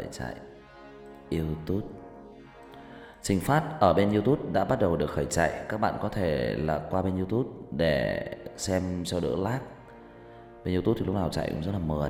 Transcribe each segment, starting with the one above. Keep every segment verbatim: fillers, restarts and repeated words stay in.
chạy. YouTube. Trình phát ở bên YouTube đã bắt đầu được khởi chạy. Các bạn có thể là qua bên YouTube để xem cho đỡ lag. Bên YouTube thì lúc nào chạy cũng rất là mượt.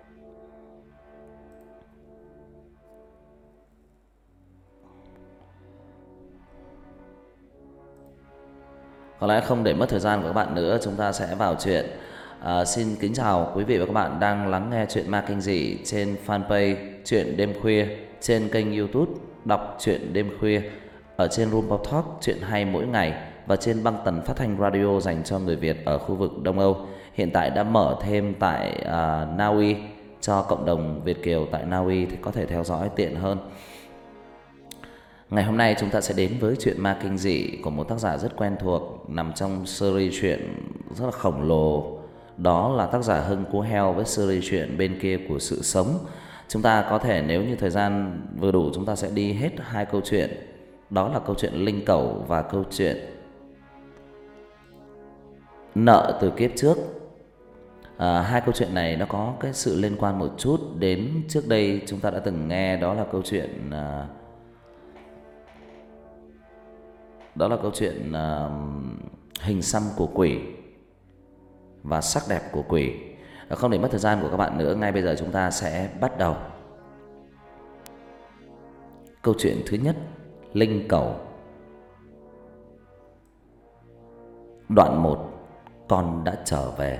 Có lẽ không để mất thời gian của các bạn nữa, chúng ta sẽ vào chuyện. À, xin kính chào quý vị và các bạn đang lắng nghe chuyện ma kinh dị trên fanpage Chuyện Đêm Khuya, trên kênh YouTube Đọc Chuyện Đêm Khuya, ở trên Room Talk Chuyện Hay Mỗi Ngày và trên băng tần phát thanh radio dành cho người Việt ở khu vực Đông Âu. Hiện tại đã mở thêm tại uh, Na Uy cho cộng đồng Việt kiều tại Na Uy thì có thể theo dõi tiện hơn. Ngày hôm nay chúng ta sẽ đến với chuyện ma kinh dị của một tác giả rất quen thuộc, nằm trong series chuyện rất là khổng lồ. Đó là tác giả Hưng Cú Heo với series chuyện Bên Kia Của Sự Sống. Chúng ta có thể, nếu như thời gian vừa đủ, chúng ta sẽ đi hết hai câu chuyện. Đó là câu chuyện Linh Cẩu và câu chuyện Nợ Từ Kiếp Trước. à, Hai câu chuyện này nó có cái sự liên quan một chút đến trước đây chúng ta đã từng nghe. Đó là câu chuyện à, Đó là câu chuyện uh, Hình Xăm Của Quỷ và Sắc Đẹp Của Quỷ. Không để mất thời gian của các bạn nữa, ngay bây giờ chúng ta sẽ bắt đầu. Câu chuyện thứ nhất, Linh Cẩu. Đoạn một, con đã trở về.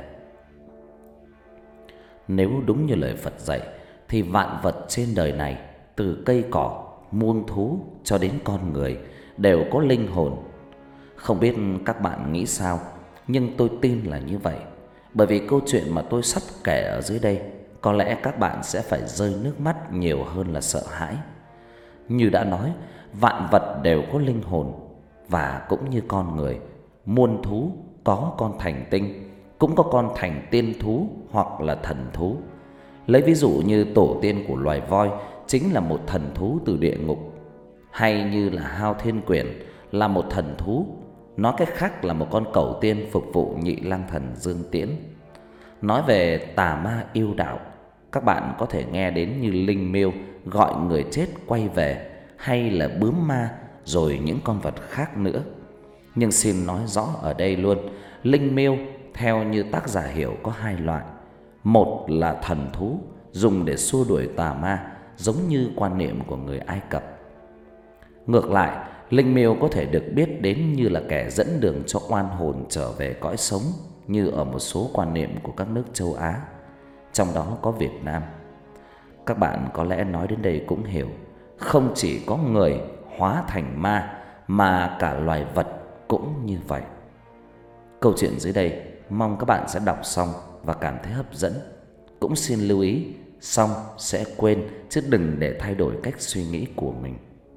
Nếu đúng như lời Phật dạy thì vạn vật trên đời này, từ cây cỏ, muôn thú cho đến con người, đều có linh hồn. Không biết các bạn nghĩ sao, nhưng tôi tin là như vậy. Bởi vì câu chuyện mà tôi sắp kể ở dưới đây, có lẽ các bạn sẽ phải rơi nước mắt nhiều hơn là sợ hãi. Như đã nói, vạn vật đều có linh hồn. Và cũng như con người, muôn thú có con thành tinh, cũng có con thành tiên thú hoặc là thần thú. Lấy ví dụ như tổ tiên của loài voi chính là một thần thú từ địa ngục, hay như là Hao Thiên Quyển là một thần thú, nói cách khác là một con cẩu tiên phục vụ Nhị Lang Thần Dương Tiễn. Nói về tà ma yêu đạo, các bạn có thể nghe đến như linh miêu gọi người chết quay về, hay là bướm ma, rồi những con vật khác nữa. Nhưng xin nói rõ ở đây luôn, linh miêu theo như tác giả hiểu có hai loại. Một là thần thú dùng để xua đuổi tà ma, giống như quan niệm của người Ai Cập. Ngược lại, linh miêu có thể được biết đến như là kẻ dẫn đường cho oan hồn trở về cõi sống, như ở một số quan niệm của các nước châu Á, trong đó có Việt Nam. Các bạn có lẽ nói đến đây cũng hiểu, không chỉ có người hóa thành ma mà cả loài vật cũng như vậy. Câu chuyện dưới đây mong các bạn sẽ đọc xong và cảm thấy hấp dẫn. Cũng xin lưu ý, xong sẽ quên chứ đừng để thay đổi cách suy nghĩ của mình.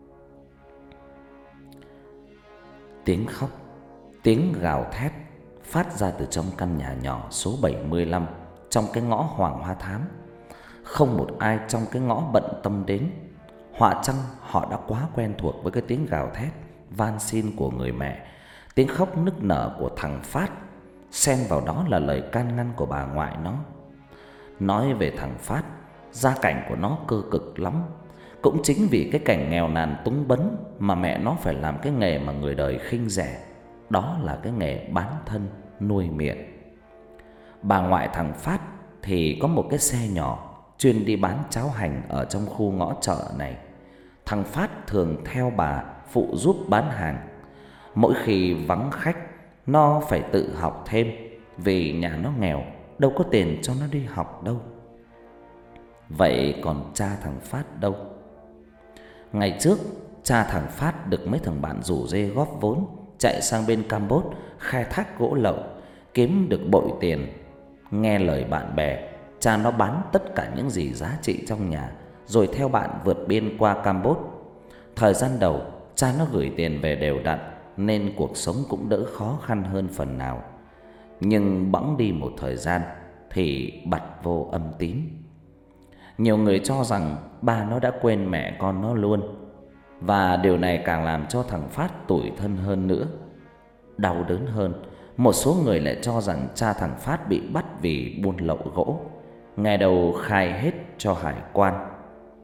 Tiếng khóc, tiếng gào thét phát ra từ trong căn nhà nhỏ số bảy mươi lăm trong cái ngõ Hoàng Hoa Thám. Không một ai trong cái ngõ bận tâm đến. Họa chăng họ đã quá quen thuộc với cái tiếng gào thét van xin của người mẹ, tiếng khóc nức nở của thằng Phát, xen vào đó là lời can ngăn của bà ngoại nó. Nói về thằng Phát, gia cảnh của nó cơ cực lắm. Cũng chính vì cái cảnh nghèo nàn túng bấn mà mẹ nó phải làm cái nghề mà người đời khinh rẻ. Đó là cái nghề bán thân nuôi miệng. Bà ngoại thằng Phát thì có một cái xe nhỏ chuyên đi bán cháo hành ở trong khu ngõ chợ này. Thằng Phát thường theo bà phụ giúp bán hàng. Mỗi khi vắng khách, nó phải tự học thêm, vì nhà nó nghèo, đâu có tiền cho nó đi học đâu. Vậy còn cha thằng Phát đâu? Ngày trước, cha thằng Phát được mấy thằng bạn rủ dê góp vốn, chạy sang bên Campuchia khai thác gỗ lậu, kiếm được bội tiền. Nghe lời bạn bè, cha nó bán tất cả những gì giá trị trong nhà, rồi theo bạn vượt biên qua Campuchia. Thời gian đầu, cha nó gửi tiền về đều đặn, nên cuộc sống cũng đỡ khó khăn hơn phần nào. Nhưng bẵng đi một thời gian thì bặt vô âm tín. Nhiều người cho rằng ba nó đã quên mẹ con nó luôn. Và điều này càng làm cho thằng Phát tủi thân hơn nữa. Đau đớn hơn, một số người lại cho rằng cha thằng Phát bị bắt vì buôn lậu gỗ, ngày đầu khai hết cho hải quan.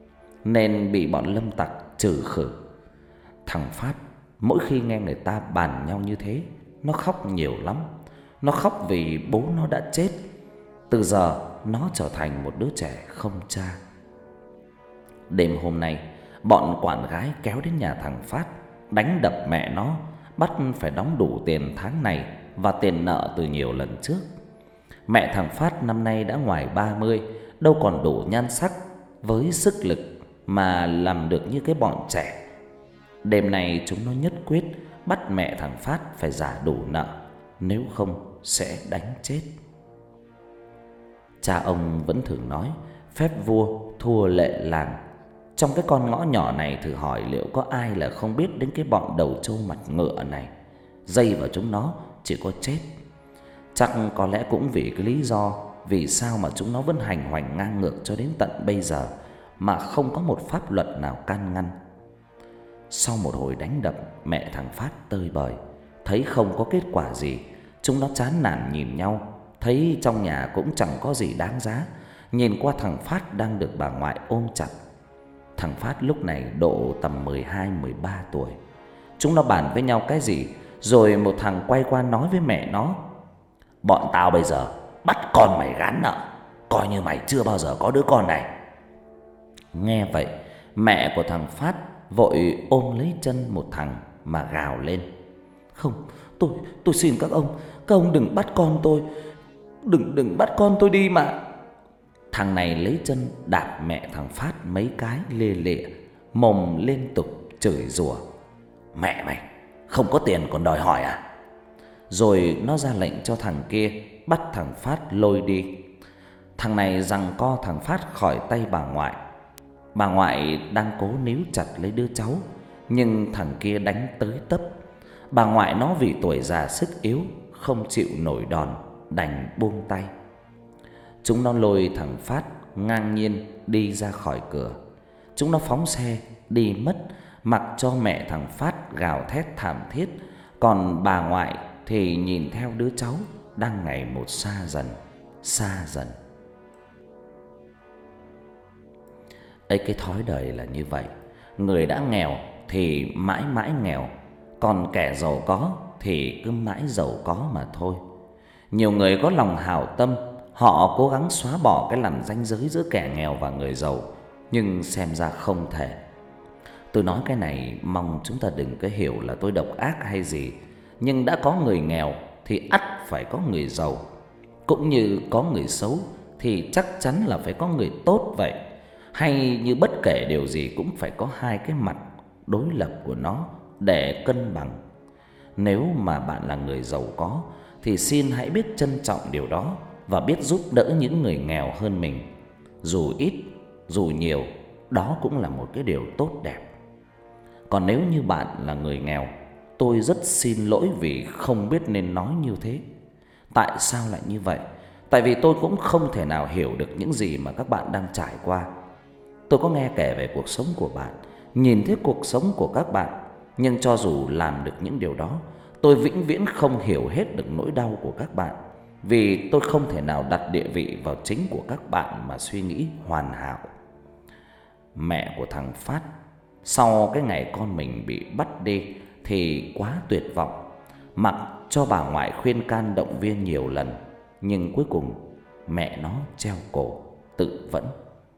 nên bị bọn lâm tặc trừ khử. Thằng Phát mỗi khi nghe người ta bàn nhau như thế, nó khóc nhiều lắm. Nó khóc vì bố nó đã chết. Từ giờ nó trở thành một đứa trẻ không cha. Đêm hôm nay, bọn quản gái kéo đến nhà thằng Phát, đánh đập mẹ nó, bắt phải đóng đủ tiền tháng này và tiền nợ từ nhiều lần trước. Mẹ thằng Phát năm nay đã ngoài ba mươi, đâu còn đủ nhan sắc với sức lực mà làm được như cái bọn trẻ. Đêm nay chúng nó nhất quyết bắt mẹ thằng Phát phải trả đủ nợ, nếu không sẽ đánh chết. Cha ông vẫn thường nói phép vua thua lệ làng. Trong cái con ngõ nhỏ này, thử hỏi liệu có ai là không biết đến cái bọn đầu trâu mặt ngựa này. Dây vào chúng nó chỉ có chết. Chắc có lẽ cũng vì cái lý do vì sao mà chúng nó vẫn hành hoành ngang ngược cho đến tận bây giờ mà không có một pháp luật nào can ngăn. Sau một hồi đánh đập, mẹ thằng Phát tơi bời, thấy không có kết quả gì, chúng nó chán nản nhìn nhau, thấy trong nhà cũng chẳng có gì đáng giá, nhìn qua thằng Phát đang được bà ngoại ôm chặt. Thằng Phát lúc này độ tầm mười hai mười ba tuổi. Chúng nó bàn với nhau cái gì, rồi một thằng quay qua nói với mẹ nó: "Bọn tao bây giờ bắt con mày gán nợ, coi như mày chưa bao giờ có đứa con này." Nghe vậy, mẹ của thằng Phát vội ôm lấy chân một thằng mà gào lên: "Không, tôi tôi xin các ông, các ông đừng bắt con tôi, đừng đừng bắt con tôi đi mà." Thằng này lấy chân đạp mẹ thằng Phát mấy cái lê lịa, mồm liên tục chửi rủa: "Mẹ mày không có tiền còn đòi hỏi à?" Rồi nó ra lệnh cho thằng kia bắt thằng Phát lôi đi. Thằng này giằng co thằng Phát khỏi tay bà ngoại. Bà ngoại đang cố níu chặt lấy đứa cháu, nhưng thằng kia đánh tới tấp. Bà ngoại nó vì tuổi già sức yếu, không chịu nổi đòn, đành buông tay. Chúng nó lôi thằng Phát ngang nhiên đi ra khỏi cửa. Chúng nó phóng xe đi mất, mặc cho mẹ thằng Phát gào thét thảm thiết. Còn bà ngoại thì nhìn theo đứa cháu đang ngày một xa dần, xa dần. Ấy, cái thói đời là như vậy. Người đã nghèo thì mãi mãi nghèo, còn kẻ giàu có thì cứ mãi giàu có mà thôi. Nhiều người có lòng hảo tâm, họ cố gắng xóa bỏ cái lằn ranh giới giữa kẻ nghèo và người giàu, nhưng xem ra không thể. Tôi nói cái này mong chúng ta đừng có hiểu là tôi độc ác hay gì, nhưng đã có người nghèo thì ắt phải có người giàu, cũng như có người xấu thì chắc chắn là phải có người tốt vậy. Hay như bất kể điều gì cũng phải có hai cái mặt đối lập của nó để cân bằng. Nếu mà bạn là người giàu có thì xin hãy biết trân trọng điều đó và biết giúp đỡ những người nghèo hơn mình. Dù ít, dù nhiều, đó cũng là một cái điều tốt đẹp. Còn nếu như bạn là người nghèo, tôi rất xin lỗi vì không biết nên nói như thế. Tại sao lại như vậy? Tại vì tôi cũng không thể nào hiểu được những gì mà các bạn đang trải qua. Tôi có nghe kể về cuộc sống của bạn, nhìn thấy cuộc sống của các bạn, nhưng cho dù làm được những điều đó, tôi vĩnh viễn không hiểu hết được nỗi đau của các bạn, vì tôi không thể nào đặt địa vị vào chính của các bạn mà suy nghĩ hoàn hảo. Mẹ của thằng Phát sau cái ngày con mình bị bắt đi thì quá tuyệt vọng, mặc cho bà ngoại khuyên can động viên nhiều lần, nhưng cuối cùng mẹ nó treo cổ tự vẫn.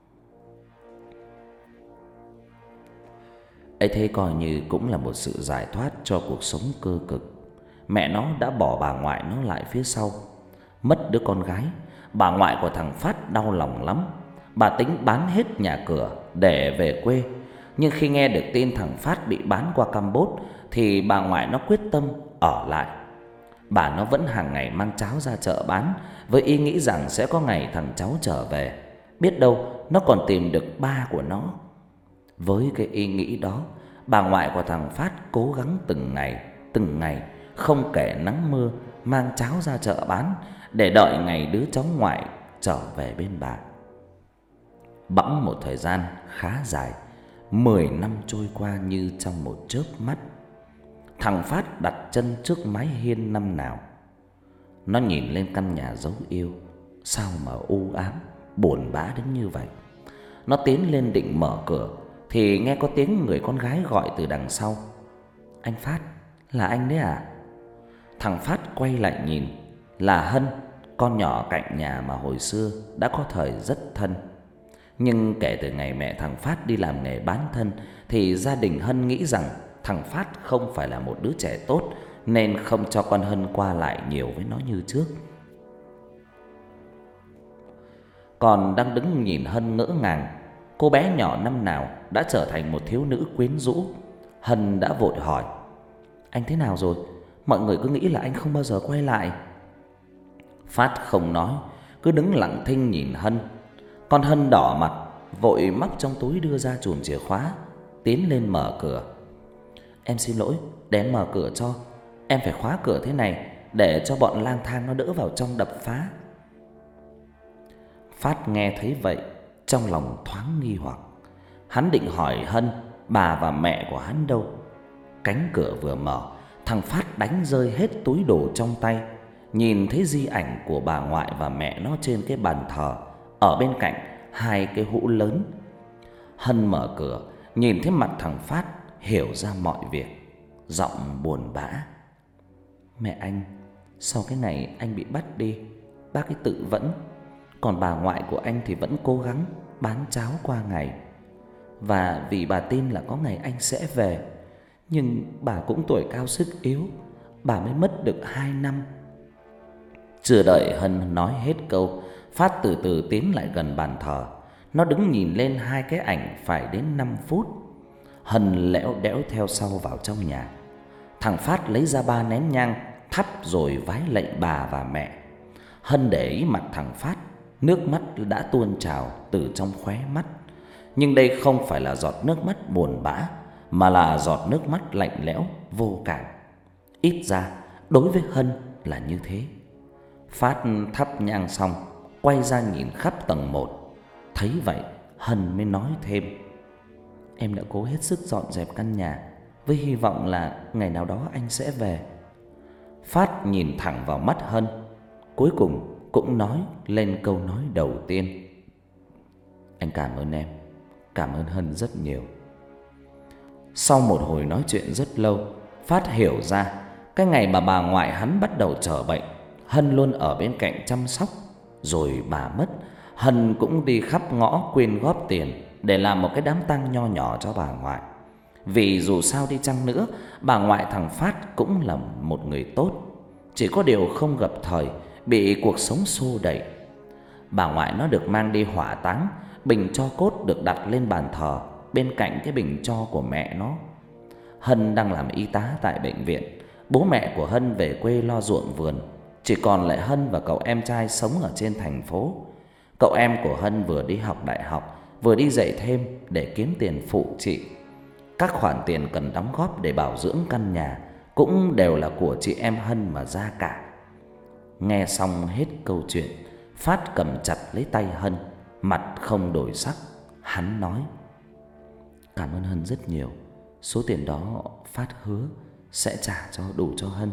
Ấy thế coi như cũng là một sự giải thoát cho cuộc sống cơ cực. Mẹ nó đã bỏ bà ngoại nó lại phía sau. Mất đứa con gái, bà ngoại của thằng Phát đau lòng lắm. Bà tính bán hết nhà cửa để về quê. Nhưng khi nghe được tin thằng Phát bị bán qua Campuchia thì bà ngoại nó quyết tâm ở lại. Bà nó vẫn hàng ngày mang cháo ra chợ bán, với ý nghĩ rằng sẽ có ngày thằng cháu trở về, biết đâu nó còn tìm được ba của nó. Với cái ý nghĩ đó, bà ngoại của thằng Phát cố gắng từng ngày, từng ngày, không kể nắng mưa, mang cháo ra chợ bán để đợi ngày đứa cháu ngoại trở về bên bà. Bẵng một thời gian khá dài, mười năm trôi qua như trong một chớp mắt. Thằng Phát đặt chân trước mái hiên năm nào. Nó nhìn lên căn nhà dấu yêu, sao mà u ám, buồn bã đến như vậy. nó tiến lên định mở cửa thì nghe có tiếng người con gái gọi từ đằng sau: "Anh Phát, là anh đấy à?" Thằng Phát quay lại nhìn, là Hân, con nhỏ cạnh nhà mà hồi xưa đã có thời rất thân. Nhưng kể từ ngày mẹ thằng Phát đi làm nghề bán thân thì gia đình Hân nghĩ rằng thằng Phát không phải là một đứa trẻ tốt, nên không cho con Hân qua lại nhiều với nó như trước. Còn đang đứng nhìn Hân ngỡ ngàng, cô bé nhỏ năm nào đã trở thành một thiếu nữ quyến rũ. Hân đã vội hỏi: "Anh thế nào rồi? Mọi người cứ nghĩ là anh không bao giờ quay lại." Phát không nói, cứ đứng lặng thinh nhìn Hân. Con Hân đỏ mặt, vội móc trong túi đưa ra chùm chìa khóa, tiến lên mở cửa. "Em xin lỗi, để em mở cửa cho. Em phải khóa cửa thế này để cho bọn lang thang nó đỡ vào trong đập phá." Phát nghe thấy vậy, trong lòng thoáng nghi hoặc. Hắn định hỏi Hân bà và mẹ của hắn đâu. Cánh cửa vừa mở, thằng Phát đánh rơi hết túi đồ trong tay, nhìn thấy di ảnh của bà ngoại và mẹ nó trên cái bàn thờ, ở bên cạnh hai cái hũ lớn. Hân mở cửa, nhìn thấy mặt thằng Phát, hiểu ra mọi việc, giọng buồn bã: "Mẹ anh, sau cái ngày anh bị bắt đi, bác ấy tự vẫn. Còn bà ngoại của anh thì vẫn cố gắng bán cháo qua ngày. Và vì bà tin là có ngày anh sẽ về, nhưng bà cũng tuổi cao sức yếu, bà mới mất được hai năm." Chưa đợi Hân nói hết câu, Phát từ từ tiến lại gần bàn thờ. Nó đứng nhìn lên hai cái ảnh phải đến năm phút. Hân lẽo đẽo theo sau vào trong nhà. Thằng Phát lấy ra ba nén nhang, thắp rồi vái lạy bà và mẹ. Hân để ý mặt thằng Phát, nước mắt đã tuôn trào từ trong khóe mắt. Nhưng đây không phải là giọt nước mắt buồn bã, mà là giọt nước mắt lạnh lẽo, vô cảm. Ít ra đối với Hân là như thế. Phát thắp nhang xong, quay ra nhìn khắp tầng một. Thấy vậy, Hân mới nói thêm: "Em đã cố hết sức dọn dẹp căn nhà, với hy vọng là ngày nào đó anh sẽ về." Phát nhìn thẳng vào mắt Hân, cuối cùng cũng nói lên câu nói đầu tiên: "Anh cảm ơn em, cảm ơn Hân rất nhiều." Sau một hồi nói chuyện rất lâu, Phát hiểu ra cái ngày mà bà ngoại hắn bắt đầu trở bệnh, Hân luôn ở bên cạnh chăm sóc. Rồi bà mất, Hân cũng đi khắp ngõ quyên góp tiền để làm một cái đám tang nho nhỏ cho bà ngoại. Vì dù sao đi chăng nữa, bà ngoại thằng Phát cũng là một người tốt, chỉ có điều không gặp thời, bị cuộc sống xô đẩy. Bà ngoại nó được mang đi hỏa táng, bình tro cốt được đặt lên bàn thờ bên cạnh cái bình tro của mẹ nó. Hân đang làm y tá tại bệnh viện, bố mẹ của Hân về quê lo ruộng vườn, chỉ còn lại Hân và cậu em trai sống ở trên thành phố. Cậu em của Hân vừa đi học đại học, vừa đi dạy thêm để kiếm tiền phụ chị. Các khoản tiền cần đóng góp để bảo dưỡng căn nhà cũng đều là của chị em Hân mà ra cả. Nghe xong hết câu chuyện, Phát cầm chặt lấy tay Hân, mặt không đổi sắc. Hắn nói: "Cảm ơn Hân rất nhiều. Số tiền đó Phát hứa sẽ trả cho đủ cho Hân."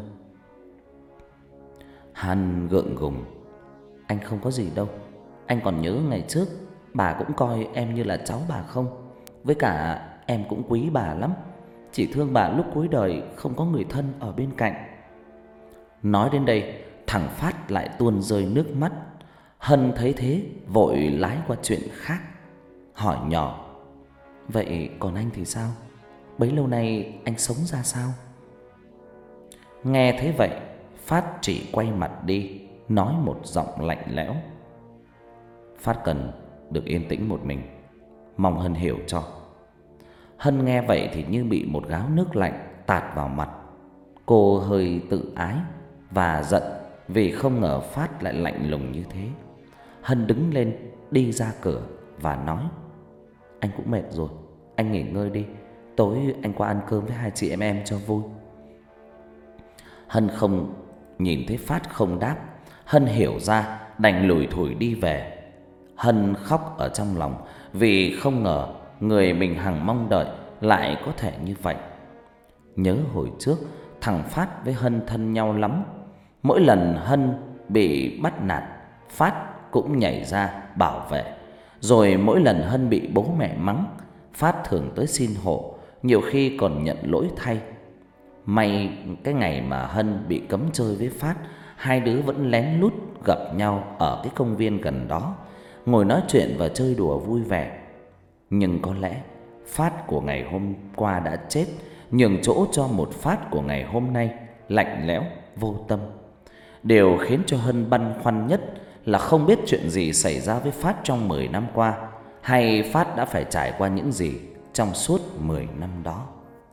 Hân gượng gùng: "Anh không có gì đâu. Anh còn nhớ ngày trước bà cũng coi em như là cháu bà không? Với cả em cũng quý bà lắm, chỉ thương bà lúc cuối đời không có người thân ở bên cạnh." Nói đến đây, thằng Phát lại tuôn rơi nước mắt. Hân thấy thế, vội lái qua chuyện khác, hỏi nhỏ: "Vậy còn anh thì sao? Bấy lâu nay anh sống ra sao?" Nghe thấy vậy, Phát chỉ quay mặt đi, nói một giọng lạnh lẽo: "Phát cần được yên tĩnh một mình, mong Hân hiểu cho." Hân nghe vậy thì như bị một gáo nước lạnh tạt vào mặt. Cô hơi tự ái và giận vì không ngờ Phát lại lạnh lùng như thế. Hân đứng lên đi ra cửa và nói: "Anh cũng mệt rồi, anh nghỉ ngơi đi, tối anh qua ăn cơm với hai chị em em cho vui." Hân không nhìn thấy Phát không đáp, Hân hiểu ra đành lủi thủi đi về. Hân khóc ở trong lòng vì không ngờ người mình hằng mong đợi lại có thể như vậy. Nhớ hồi trước thằng Phát với Hân thân nhau lắm, mỗi lần Hân bị bắt nạt, Phát cũng nhảy ra bảo vệ. Rồi mỗi lần Hân bị bố mẹ mắng, Phát thường tới xin hộ, nhiều khi còn nhận lỗi thay. May cái ngày mà Hân bị cấm chơi với Phát, hai đứa vẫn lén lút gặp nhau ở cái công viên gần đó, ngồi nói chuyện và chơi đùa vui vẻ. Nhưng có lẽ Phát của ngày hôm qua đã chết, nhường chỗ cho một Phát của ngày hôm nay lạnh lẽo, vô tâm. Điều khiến cho Hân băn khoăn nhất là không biết chuyện gì xảy ra với Phát trong mười năm qua, hay Phát đã phải trải qua những gì trong suốt mười năm đó.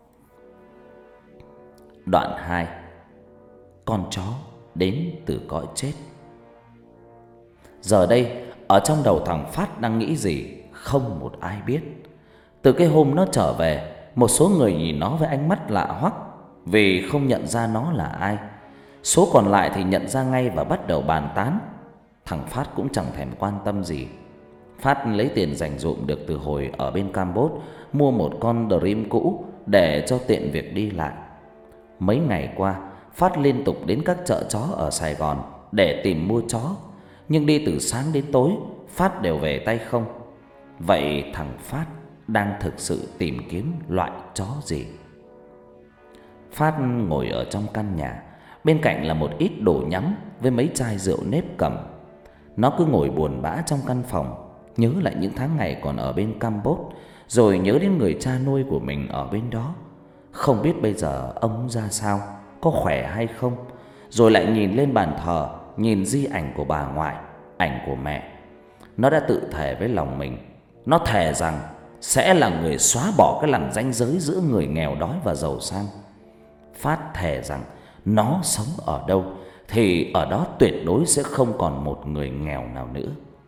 Đoạn hai. Con chó đến từ cõi chết. Giờ đây, ở trong đầu thằng Phát đang nghĩ gì không một ai biết. Từ cái hôm nó trở về, một số người nhìn nó với ánh mắt lạ hoắc vì không nhận ra nó là ai. Số còn lại thì nhận ra ngay và bắt đầu bàn tán. Thằng Phát cũng chẳng thèm quan tâm gì. Phát lấy tiền dành dụm được từ hồi ở bên Campuchia, mua một con Dream cũ để cho tiện việc đi lại. Mấy ngày qua, Phát liên tục đến các chợ chó ở Sài Gòn để tìm mua chó, nhưng đi từ sáng đến tối, Phát đều về tay không. Vậy thằng Phát đang thực sự tìm kiếm loại chó gì? Phát ngồi ở trong căn nhà, bên cạnh là một ít đồ nhắm với mấy chai rượu nếp cầm. Nó cứ ngồi buồn bã trong căn phòng, nhớ lại những tháng ngày còn ở bên Campuchia, rồi nhớ đến người cha nuôi của mình ở bên đó. Không biết bây giờ ông ra sao, có khỏe hay không. Rồi lại nhìn lên bàn thờ, nhìn di ảnh của bà ngoại, ảnh của mẹ. Nó đã tự thề với lòng mình, nó thề rằng sẽ là người xóa bỏ cái lằn ranh giới giữa người nghèo đói và giàu sang. Phát thề rằng nó sống ở đâu thì ở đó tuyệt đối sẽ không còn một người nghèo nào nữa.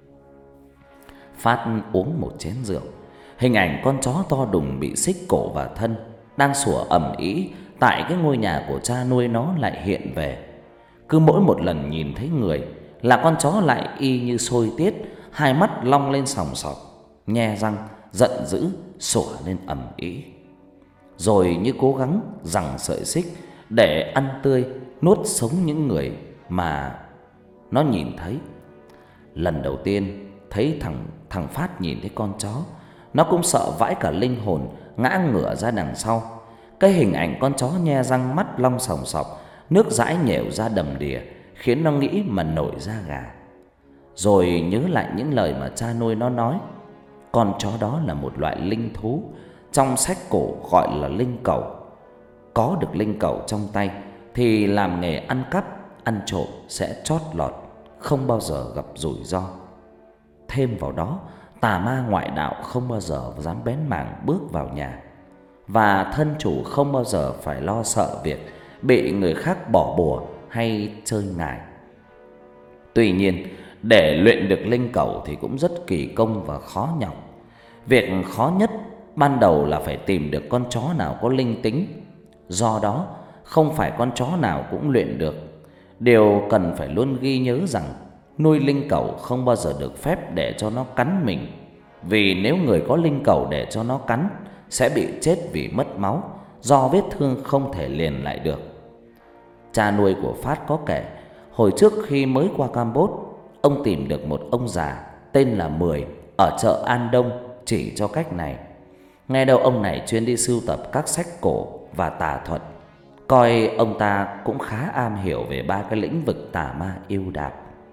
Phát uống một chén rượu, hình ảnh con chó to đùng bị xích cổ và thân đang sủa ầm ĩ tại cái ngôi nhà của cha nuôi nó lại hiện về. Cứ mỗi một lần nhìn thấy người là con chó lại y như sôi tiết, hai mắt long lên sòng sọc, nhe răng giận dữ sủa lên ầm ĩ, rồi như cố gắng giằng sợi xích để ăn tươi nuốt sống những người mà nó nhìn thấy. Lần đầu tiên thấy thằng thằng Phát nhìn thấy con chó, nó cũng sợ vãi cả linh hồn, ngã ngửa ra đằng sau. Cái hình ảnh con chó nhe răng mắt long sòng sọc, nước dãi nhèo ra đầm đìa, khiến nó nghĩ mà nổi da gà. Rồi nhớ lại những lời mà cha nuôi nó nói, con chó đó là một loại linh thú, trong sách cổ gọi là linh cẩu. Có được linh cẩu trong tay thì làm nghề ăn cắp, ăn trộm sẽ chót lọt, không bao giờ gặp rủi ro. Thêm vào đó, tà ma ngoại đạo không bao giờ dám bén mảng bước vào nhà, và thân chủ không bao giờ phải lo sợ việc bị người khác bỏ bùa hay chơi ngải. Tuy nhiên, để luyện được linh cẩu thì cũng rất kỳ công và khó nhọc. Việc khó nhất ban đầu là phải tìm được con chó nào có linh tính. Do đó, không phải con chó nào cũng luyện được. Điều cần phải luôn ghi nhớ rằng nuôi linh cẩu không bao giờ được phép để cho nó cắn mình, vì nếu người có linh cẩu để cho nó cắn sẽ bị chết vì mất máu, do vết thương không thể liền lại được. Cha nuôi của Phát có kể, hồi trước khi mới qua Campuchia, ông tìm được một ông già tên là Mười ở chợ An Đông chỉ cho cách này. Nghe đâu ông này chuyên đi sưu tập các sách cổ và tà thuật, coi ông ta cũng khá am hiểu về ba cái lĩnh vực tà ma yêu đạp.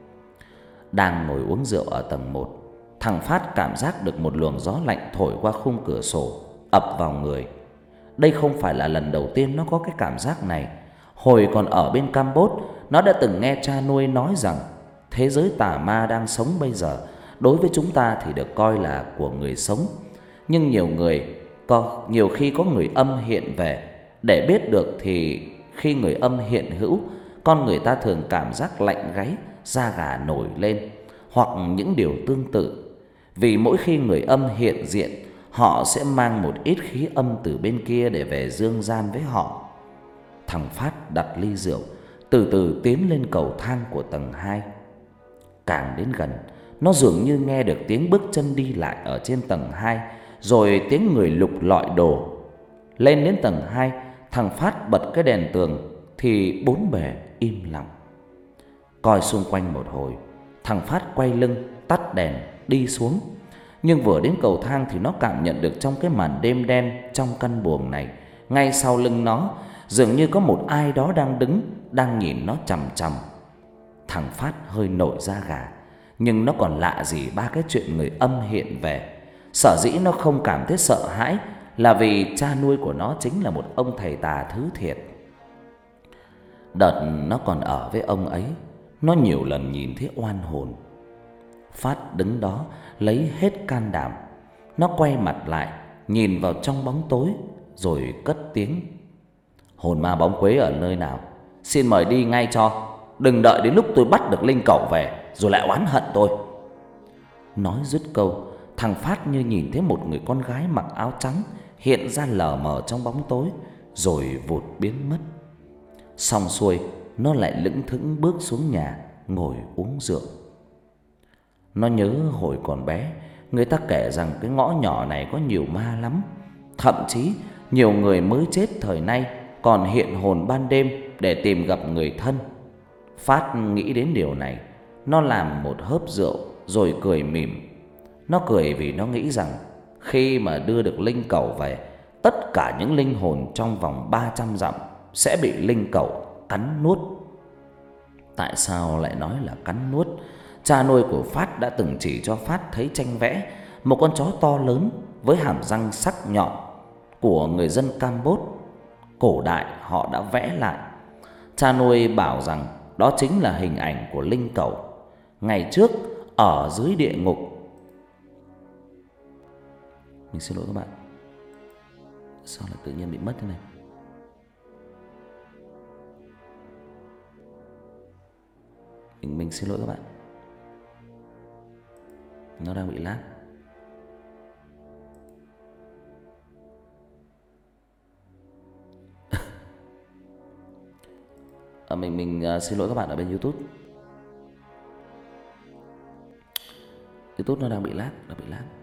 Đang ngồi uống rượu ở tầng một, thằng Phát cảm giác được một luồng gió lạnh thổi qua khung cửa sổ, ập vào người. Đây không phải là lần đầu tiên nó có cái cảm giác này. Hồi còn ở bên Campuchia, nó đã từng nghe cha nuôi nói rằng thế giới tà ma đang sống bây giờ đối với chúng ta thì được coi là của người sống, nhưng nhiều người có nhiều khi có người âm hiện về. Để biết được thì khi người âm hiện hữu, con người ta thường cảm giác lạnh gáy, da gà nổi lên, hoặc những điều tương tự. Vì mỗi khi người âm hiện diện, họ sẽ mang một ít khí âm từ bên kia để về dương gian với họ. Thằng Phát đặt ly rượu, từ từ tiến lên cầu thang của tầng hai. Càng đến gần, nó dường như nghe được tiếng bước chân đi lại ở trên tầng hai, rồi tiếng người lục lọi đồ. Lên đến tầng hai, thằng Phát bật cái đèn tường thì bốn bề im lặng. Coi xung quanh một hồi, thằng Phát quay lưng, tắt đèn, đi xuống. Nhưng vừa đến cầu thang thì nó cảm nhận được trong cái màn đêm đen trong căn buồng này, ngay sau lưng nó dường như có một ai đó đang đứng, đang nhìn nó chằm chằm. Thằng Phát hơi nổi da gà, nhưng nó còn lạ gì ba cái chuyện người âm hiện về. Sở dĩ nó không cảm thấy sợ hãi là vì cha nuôi của nó chính là một ông thầy tà thứ thiệt. Đợt nó còn ở với ông ấy, nó nhiều lần nhìn thấy oan hồn. Phát đứng đó lấy hết can đảm, nó quay mặt lại nhìn vào trong bóng tối rồi cất tiếng: "Hồn ma bóng quế ở nơi nào? Xin mời đi ngay cho, đừng đợi đến lúc tôi bắt được linh cẩu về rồi lại oán hận tôi." Nói dứt câu, thằng Phát như nhìn thấy một người con gái mặc áo trắng hiện ra lờ mờ trong bóng tối rồi vụt biến mất. Xong xuôi, nó lại lững thững bước xuống nhà ngồi uống rượu. Nó nhớ hồi còn bé, người ta kể rằng cái ngõ nhỏ này có nhiều ma lắm. Thậm chí nhiều người mới chết thời nay còn hiện hồn ban đêm để tìm gặp người thân. Phát nghĩ đến điều này, nó làm một hớp rượu rồi cười mỉm. Nó cười vì nó nghĩ rằng khi mà đưa được linh cẩu về, tất cả những linh hồn trong vòng ba trăm dặm sẽ bị linh cẩu cắn nuốt. Tại sao lại nói là cắn nuốt? Cha nuôi của Phát đã từng chỉ cho Phát thấy tranh vẽ một con chó to lớn với hàm răng sắc nhọn của người dân Campuchia cổ đại họ đã vẽ lại. Cha nuôi bảo rằng đó chính là hình ảnh của linh cẩu. Ngày trước ở dưới địa ngục. Mình xin lỗi các bạn. Sao lại tự nhiên bị mất thế này? Mình, mình xin lỗi các bạn. Nó đang bị lag. à, Mình mình uh, xin lỗi các bạn ở bên YouTube. YouTube nó đang bị lag, nó bị lag.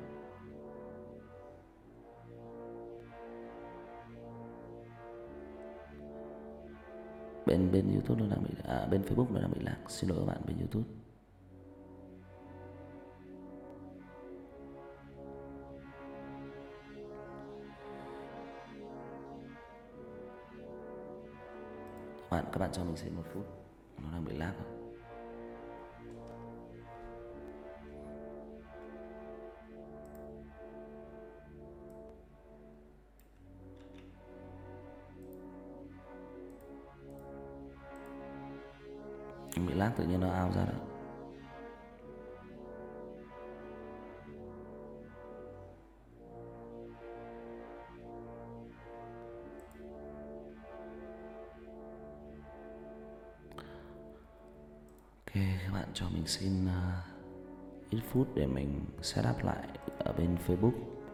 Bên bên YouTube nó đang bị à, bên Facebook nó đang bị lag. Xin lỗi các bạn bên YouTube. Các bạn các bạn cho mình xin một phút. Nó đang bị lag rồi. Bị lag tự nhiên nó out ra đó. Ok, các bạn cho mình xin uh, ít phút để mình set up lại ở bên Facebook.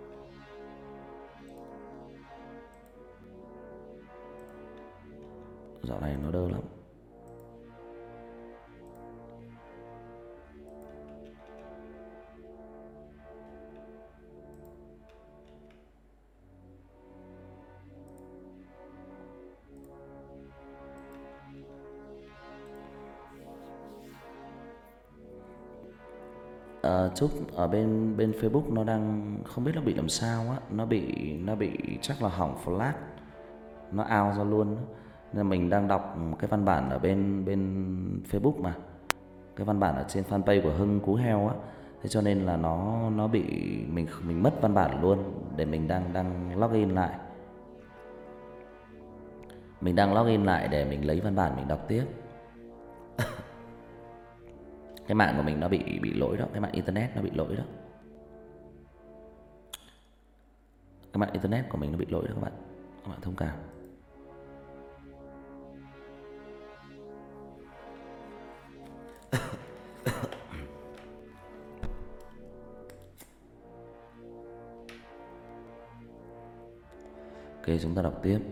Dạo này nó đơ lắm. À, Trúc ở bên bên Facebook nó đang không biết nó bị làm sao á, nó bị nó bị chắc là hỏng flash, nó out ra luôn. Nên mình đang đọc cái văn bản ở bên bên Facebook mà, cái văn bản ở trên fanpage của Hưng Cú Heo á, thế cho nên là nó nó bị mình mình mất văn bản luôn. Để mình đang đang login lại, mình đang login lại để mình lấy văn bản mình đọc tiếp. Cái mạng của mình nó bị bị lỗi đó, cái mạng internet nó bị lỗi đó. Cái mạng internet của mình nó bị lỗi đó các bạn. Các bạn thông cảm. Ok, chúng ta đọc tiếp.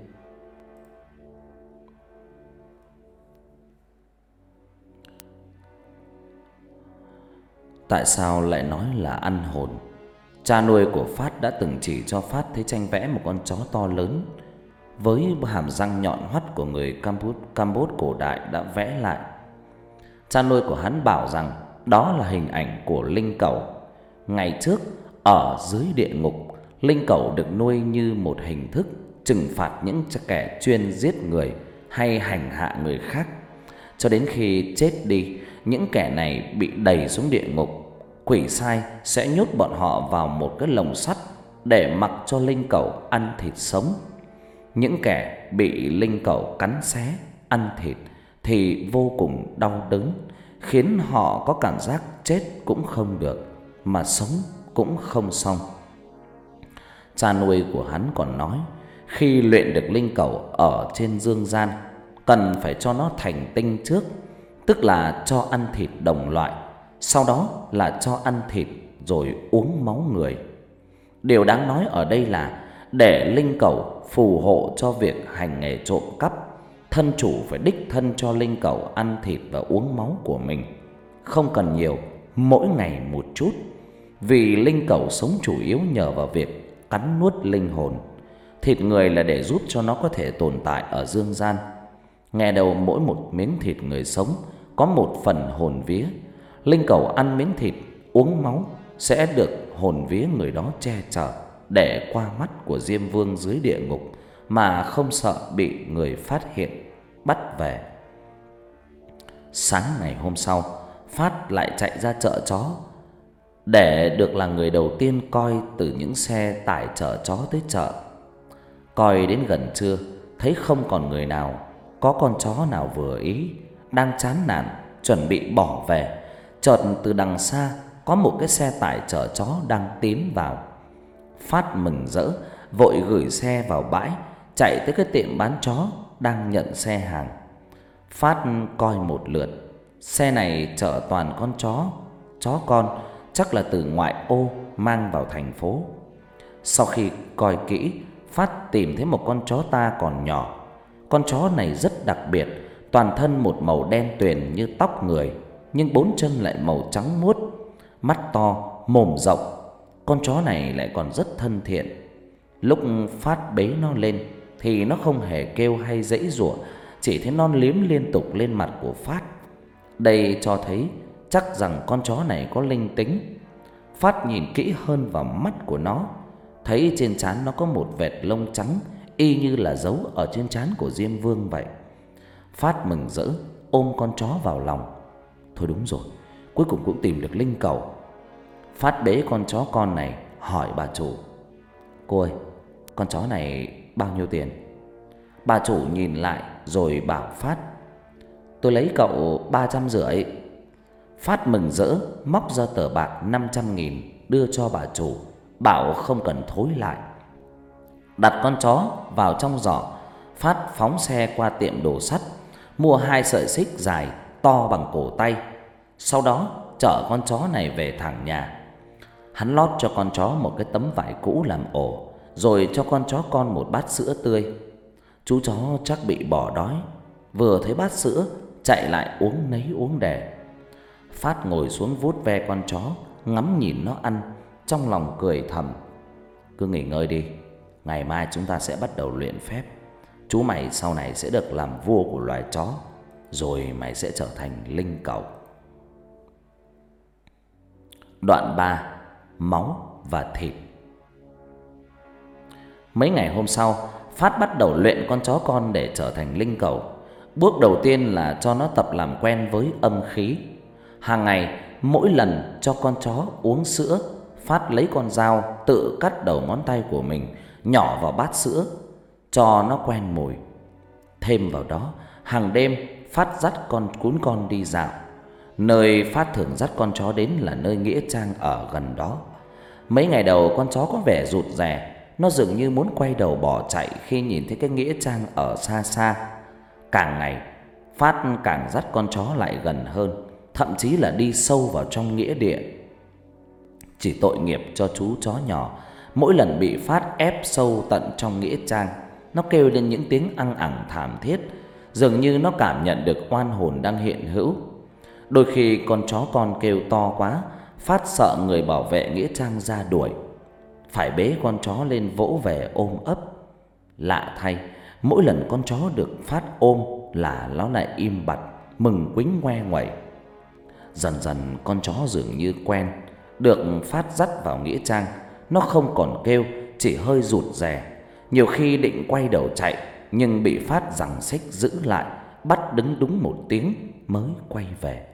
Tại sao lại nói là ăn hồn? Cha nuôi của Phát đã từng chỉ cho Phát thấy tranh vẽ một con chó to lớn với hàm răng nhọn hoắt của người Campuchia cổ đại đã vẽ lại. Cha nuôi của hắn bảo rằng đó là hình ảnh của linh cẩu. Ngày trước Ở dưới địa ngục, linh cẩu được nuôi như một hình thức trừng phạt những kẻ chuyên giết người hay hành hạ người khác. Cho đến khi chết đi, những kẻ này bị đày xuống địa ngục. Quỷ sai sẽ nhốt bọn họ vào một cái lồng sắt để mặc cho linh cẩu ăn thịt sống. Những kẻ bị linh cẩu cắn xé, ăn thịt thì vô cùng đau đớn, khiến họ có cảm giác chết cũng không được, mà sống cũng không xong. Cha nuôi của hắn còn nói, khi luyện được linh cẩu ở trên dương gian, cần phải cho nó thành tinh trước, tức là cho ăn thịt đồng loại, sau đó là cho ăn thịt rồi uống máu người. Điều đáng nói ở đây là để linh cẩu phù hộ cho việc hành nghề trộm cắp, thân chủ phải đích thân cho linh cẩu ăn thịt và uống máu của mình, không cần nhiều, mỗi ngày một chút. Vì linh cẩu sống chủ yếu nhờ vào việc cắn nuốt linh hồn. Thịt người là để giúp cho nó có thể tồn tại ở dương gian. Nghe đầu mỗi một miếng thịt người sống có một phần hồn vía. Linh cẩu ăn miếng thịt, uống máu sẽ được hồn vía người đó che chở, để qua mắt của Diêm Vương dưới địa ngục mà không sợ bị người phát hiện bắt về. Sáng ngày hôm sau, Phát lại chạy ra chợ chó để được là người đầu tiên coi từ những xe tải chở chó tới chợ. Coi đến gần trưa, thấy không còn người nào, có con chó nào vừa ý, đang chán nản chuẩn bị bỏ về, chợt từ đằng xa có một cái xe tải chở chó đang tiến vào. Phát mừng rỡ, vội gửi xe vào bãi, chạy tới cái tiệm bán chó đang nhận xe hàng. Phát coi một lượt, xe này chở toàn con chó, chó con, chắc là từ ngoại ô mang vào thành phố. Sau khi coi kỹ, Phát tìm thấy một con chó ta còn nhỏ. Con chó này rất đặc biệt, toàn thân một màu đen tuyền như tóc người, nhưng bốn chân lại màu trắng muốt, mắt to, mồm rộng. Con chó này lại còn rất thân thiện. Lúc Phát bế nó lên thì nó không hề kêu hay giãy giụa, chỉ thấy non liếm liên tục lên mặt của Phát. Đây cho thấy chắc rằng con chó này có linh tính. Phát nhìn kỹ hơn vào mắt của nó, thấy trên trán nó có một vệt lông trắng, y như là dấu ở trên trán của Diêm Vương vậy. Phát mừng rỡ ôm con chó vào lòng. Thôi đúng rồi, cuối cùng cũng tìm được linh cẩu. Phát bế con chó con này hỏi bà chủ: "Cô ơi, con chó này bao nhiêu tiền?" Bà chủ nhìn lại rồi bảo Phát: "Tôi lấy cậu ba trăm rưỡi." Phát mừng rỡ móc ra tờ bạc năm trăm nghìn đưa cho bà chủ, bảo không cần thối lại. Đặt con chó vào trong giỏ, Phát phóng xe qua tiệm đồ sắt, mua hai sợi xích dài to bằng cổ tay, sau đó chở con chó này về thẳng nhà. Hắn lót cho con chó một cái tấm vải cũ làm ổ, rồi cho con chó con một bát sữa tươi. Chú chó chắc bị bỏ đói, vừa thấy bát sữa chạy lại uống nấy uống để. Phát ngồi xuống vuốt ve con chó, ngắm nhìn nó ăn, trong lòng cười thầm: "Cứ nghỉ ngơi đi, ngày mai chúng ta sẽ bắt đầu luyện phép. Chú mày sau này sẽ được làm vua của loài chó, rồi mày sẽ trở thành linh cẩu." Đoạn ba: Máu và thịt. Mấy ngày hôm sau, Phát bắt đầu luyện con chó con để trở thành linh cẩu. Bước đầu tiên là cho nó tập làm quen với âm khí. Hàng ngày, mỗi lần cho con chó uống sữa, Phát lấy con dao tự cắt đầu ngón tay của mình nhỏ vào bát sữa, cho nó quen mùi. Thêm vào đó, hàng đêm Phát dắt con cún con đi dạo. Nơi Phát thường dắt con chó đến là nơi nghĩa trang ở gần đó. Mấy ngày đầu con chó có vẻ rụt rè, nó dường như muốn quay đầu bỏ chạy khi nhìn thấy cái nghĩa trang ở xa xa. Càng ngày, Phát càng dắt con chó lại gần hơn, thậm chí là đi sâu vào trong nghĩa địa. Chỉ tội nghiệp cho chú chó nhỏ, mỗi lần bị Phát ép sâu tận trong nghĩa trang, nó kêu lên những tiếng ăng ẳng thảm thiết, dường như nó cảm nhận được oan hồn đang hiện hữu. Đôi khi con chó con kêu to quá, Phát sợ người bảo vệ nghĩa trang ra đuổi, phải bế con chó lên vỗ về ôm ấp. Lạ thay, mỗi lần con chó được Phát ôm là nó lại im bặt, mừng quýnh ngoe nguẩy. Dần dần con chó dường như quen, được Phát dắt vào nghĩa trang, nó không còn kêu, chỉ hơi rụt rè. Nhiều khi định quay đầu chạy, nhưng bị Phát giằng xích giữ lại, bắt đứng đúng một tiếng mới quay về.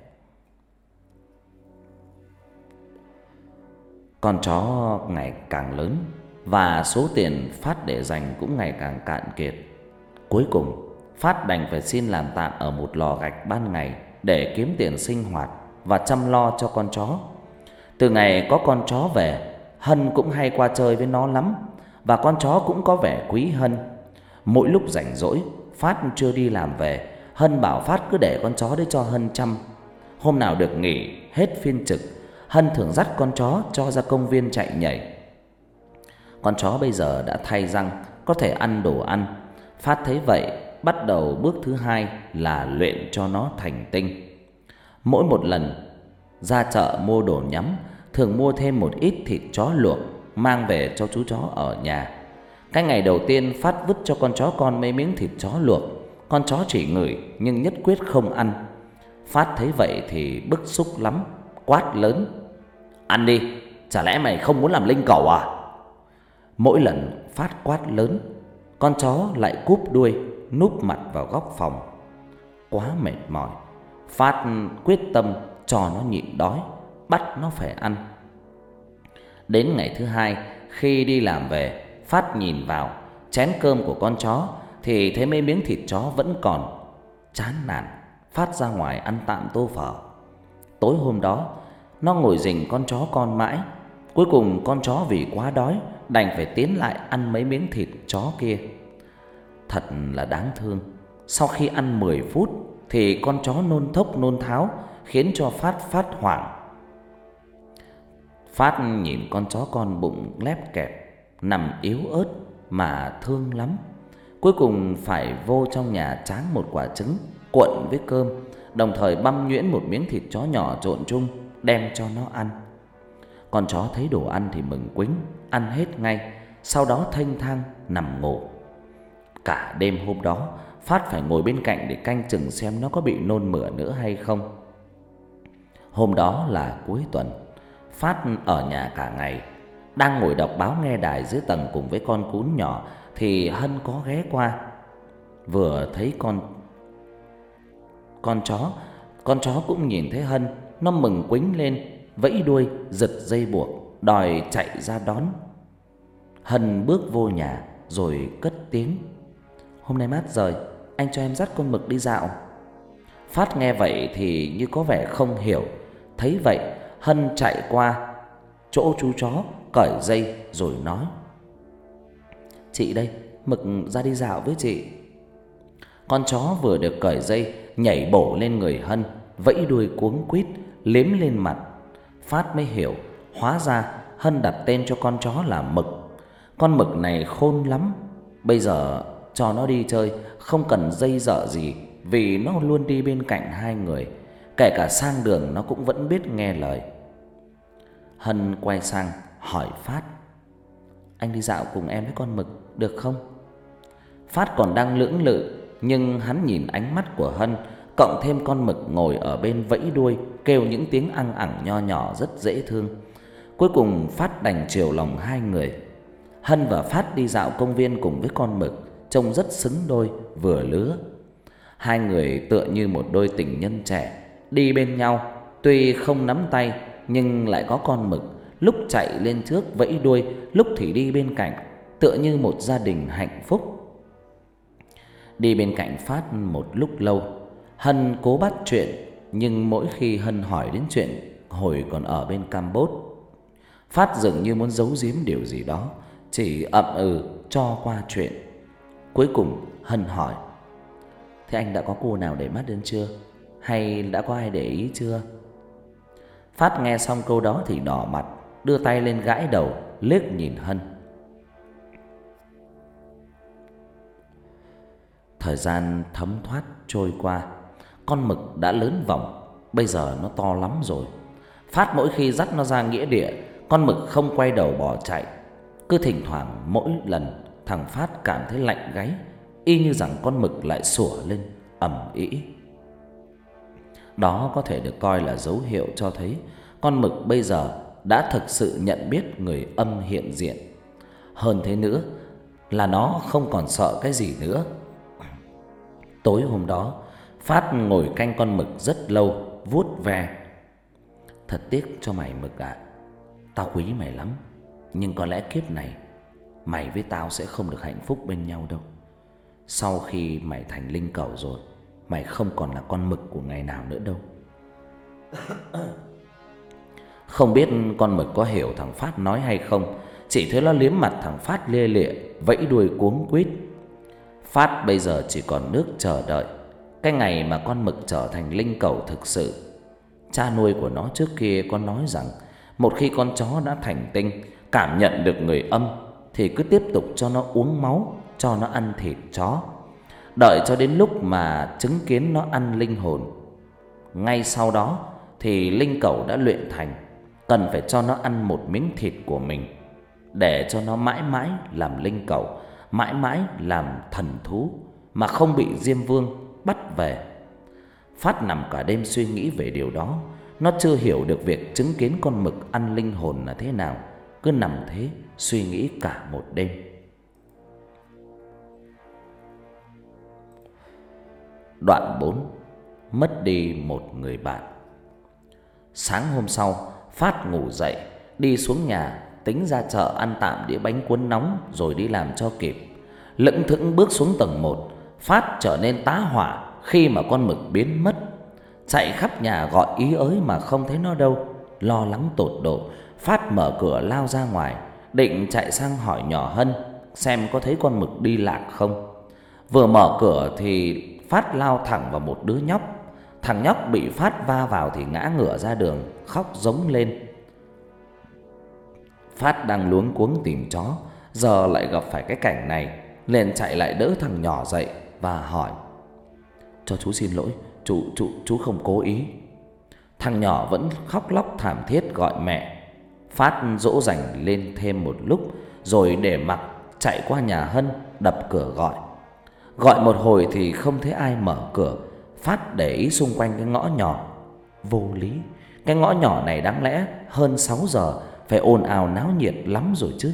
Con chó ngày càng lớn và số tiền Phát để dành cũng ngày càng cạn kiệt. Cuối cùng Phát đành phải xin làm tạm ở một lò gạch ban ngày để kiếm tiền sinh hoạt và chăm lo cho con chó. Từ ngày có con chó về, Hân cũng hay qua chơi với nó lắm, và con chó cũng có vẻ quý Hân. Mỗi lúc rảnh rỗi, Phát chưa đi làm về, Hân bảo Phát cứ để con chó đấy cho Hân chăm. Hôm nào được nghỉ hết phiên trực, Hân thường dắt con chó cho ra công viên chạy nhảy. Con chó bây giờ đã thay răng, có thể ăn đồ ăn. Phát thấy vậy, bắt đầu bước thứ hai là luyện cho nó thành tinh. Mỗi một lần ra chợ mua đồ nhắm, thường mua thêm một ít thịt chó luộc mang về cho chú chó ở nhà. Cái ngày đầu tiên Phát vứt cho con chó con mấy miếng thịt chó luộc, con chó chỉ ngửi nhưng nhất quyết không ăn. Phát thấy vậy thì bức xúc lắm, quát lớn: "Ăn đi, chả lẽ mày không muốn làm linh cẩu à?" Mỗi lần Phát quát lớn, con chó lại cúp đuôi, núp mặt vào góc phòng. Quá mệt mỏi, Phát quyết tâm cho nó nhịn đói, bắt nó phải ăn. Đến ngày thứ hai, khi đi làm về, Phát nhìn vào chén cơm của con chó thì thấy mấy miếng thịt chó vẫn còn. Chán nản, Phát ra ngoài ăn tạm tô phở. Tối hôm đó, nó ngồi rình con chó con mãi. Cuối cùng con chó vì quá đói đành phải tiến lại ăn mấy miếng thịt chó kia. Thật là đáng thương. Sau khi ăn mười phút thì con chó nôn thốc nôn tháo, khiến cho Phát phát hoảng. Phát nhìn con chó con bụng lép kẹp, nằm yếu ớt mà thương lắm. Cuối cùng phải vô trong nhà tráng một quả trứng cuộn với cơm, đồng thời băm nhuyễn một miếng thịt chó nhỏ trộn chung đem cho nó ăn. Con chó thấy đồ ăn thì mừng quính, ăn hết ngay, sau đó thênh thang nằm ngủ. Cả đêm hôm đó, Phát phải ngồi bên cạnh để canh chừng xem nó có bị nôn mửa nữa hay không. Hôm đó là cuối tuần, Phát ở nhà cả ngày. Đang ngồi đọc báo nghe đài dưới tầng cùng với con cún nhỏ thì Hân có ghé qua. Vừa thấy con con chó, con chó cũng nhìn thấy Hân, nó mừng quính lên, vẫy đuôi giật dây buộc, đòi chạy ra đón. Hân bước vô nhà rồi cất tiếng: "Hôm nay mát rồi, anh cho em dắt con Mực đi dạo." Phát nghe vậy thì như có vẻ không hiểu. Thấy vậy, Hân chạy qua chỗ chú chó, cởi dây rồi nói: "Chị đây, Mực ra đi dạo với chị." Con chó vừa được cởi dây nhảy bổ lên người Hân, vẫy đuôi cuống quýt liếm lên mặt. Phát mới hiểu, hóa ra Hân đặt tên cho con chó là Mực. Con Mực này khôn lắm, bây giờ cho nó đi chơi không cần dây dợ gì, vì nó luôn đi bên cạnh hai người, kể cả sang đường nó cũng vẫn biết nghe lời. Hân quay sang hỏi Phát: "Anh đi dạo cùng em với con Mực được không?" Phát còn đang lưỡng lự, nhưng hắn nhìn ánh mắt của Hân, cộng thêm con Mực ngồi ở bên vẫy đuôi kêu những tiếng ăng ẳng nho nhỏ rất dễ thương. Cuối cùng Phát đành chiều lòng hai người. Hân và Phát đi dạo công viên cùng với con Mực, trông rất xứng đôi vừa lứa. Hai người tựa như một đôi tình nhân trẻ đi bên nhau, tuy không nắm tay nhưng lại có con Mực lúc chạy lên trước vẫy đuôi, lúc thì đi bên cạnh, tựa như một gia đình hạnh phúc. Đi bên cạnh Phát một lúc lâu, Hân cố bắt chuyện, nhưng mỗi khi Hân hỏi đến chuyện hồi còn ở bên Campuchia, Phát dường như muốn giấu giếm điều gì đó, chỉ ậm ừ cho qua chuyện. Cuối cùng Hân hỏi: "Thế anh đã có cô nào để mắt đến chưa? Hay đã có ai để ý chưa?" Phát nghe xong câu đó thì đỏ mặt, đưa tay lên gãi đầu, liếc nhìn Hân. Thời gian thấm thoát trôi qua, con Mực đã lớn vòng, bây giờ nó to lắm rồi. Phát mỗi khi dắt nó ra nghĩa địa, con Mực không quay đầu bỏ chạy. Cứ thỉnh thoảng mỗi lần thằng Phát cảm thấy lạnh gáy, y như rằng con Mực lại sủa lên ầm ĩ. Đó có thể được coi là dấu hiệu cho thấy con Mực bây giờ đã thực sự nhận biết người âm hiện diện. Hơn thế nữa là nó không còn sợ cái gì nữa. Tối hôm đó, Phát ngồi canh con mực rất lâu, vuốt ve. Thật tiếc cho mày Mực ạ. Tao quý mày lắm, nhưng có lẽ kiếp này mày với tao sẽ không được hạnh phúc bên nhau đâu. Sau khi mày thành linh cẩu rồi, mày không còn là con mực của ngày nào nữa đâu. Không biết con mực có hiểu thằng Phát nói hay không, chỉ thấy nó liếm mặt thằng Phát lia lịa, vẫy đuôi cuống quýt. Phát bây giờ chỉ còn nước chờ đợi cái ngày mà con mực trở thành linh cẩu thực sự. Cha nuôi của nó trước kia có nói rằng một khi con chó đã thành tinh, cảm nhận được người âm, thì cứ tiếp tục cho nó uống máu, cho nó ăn thịt chó, đợi cho đến lúc mà chứng kiến nó ăn linh hồn. Ngay sau đó thì linh cẩu đã luyện thành, cần phải cho nó ăn một miếng thịt của mình, để cho nó mãi mãi làm linh cẩu, mãi mãi làm thần thú, mà không bị Diêm Vương bắt về. Phát nằm cả đêm suy nghĩ về điều đó. Nó chưa hiểu được việc chứng kiến con mực ăn linh hồn là thế nào, cứ nằm thế suy nghĩ cả một đêm. Đoạn bốn. Mất đi một người bạn. Sáng hôm sau, Phát ngủ dậy, đi xuống nhà, tính ra chợ ăn tạm đĩa bánh cuốn nóng rồi đi làm cho kịp. Lững thững bước xuống tầng một, Phát trở nên tá hỏa khi mà con mực biến mất. Chạy khắp nhà gọi ý ới mà không thấy nó đâu. Lo lắng tột độ, Phát mở cửa lao ra ngoài, định chạy sang hỏi nhỏ Hân xem có thấy con mực đi lạc không. Vừa mở cửa thì Phát lao thẳng vào một đứa nhóc. Thằng nhóc bị Phát va vào thì ngã ngửa ra đường, khóc rống lên. Phát đang luống cuống tìm chó, giờ lại gặp phải cái cảnh này, liền chạy lại đỡ thằng nhỏ dậy và hỏi: "Cho chú xin lỗi, chú chú chú không cố ý." Thằng nhỏ vẫn khóc lóc thảm thiết gọi mẹ. Phát dỗ dành lên thêm một lúc rồi để mặc, chạy qua nhà Hân đập cửa gọi. Gọi một hồi thì không thấy ai mở cửa. Phát để ý xung quanh cái ngõ nhỏ. Vô lý, cái ngõ nhỏ này đáng lẽ hơn sáu giờ phải ồn ào náo nhiệt lắm rồi chứ.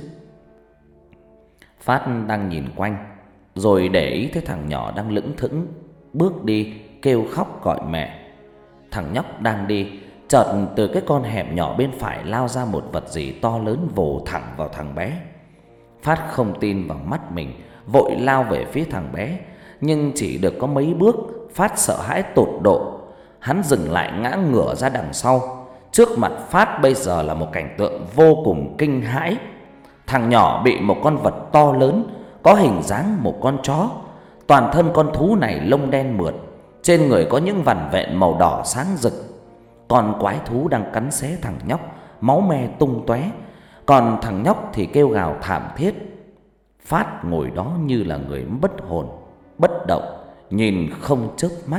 Phát đang nhìn quanh rồi để ý thấy thằng nhỏ đang lững thững bước đi, kêu khóc gọi mẹ. Thằng nhóc đang đi, chợt từ cái con hẻm nhỏ bên phải lao ra một vật gì to lớn vồ thẳng vào thằng bé. Phát không tin vào mắt mình, vội lao về phía thằng bé, nhưng chỉ được có mấy bước, Phát sợ hãi tột độ. Hắn dừng lại ngã ngửa ra đằng sau. Trước mặt Phát bây giờ là một cảnh tượng vô cùng kinh hãi. Thằng nhỏ bị một con vật to lớn, có hình dáng một con chó. Toàn thân con thú này lông đen mượt, trên người có những vằn vện màu đỏ sáng rực. Con quái thú đang cắn xé thằng nhóc, máu me tung tóe. Còn thằng nhóc thì kêu gào thảm thiết. Phát ngồi đó như là người bất hồn, bất động, nhìn không chớp mắt.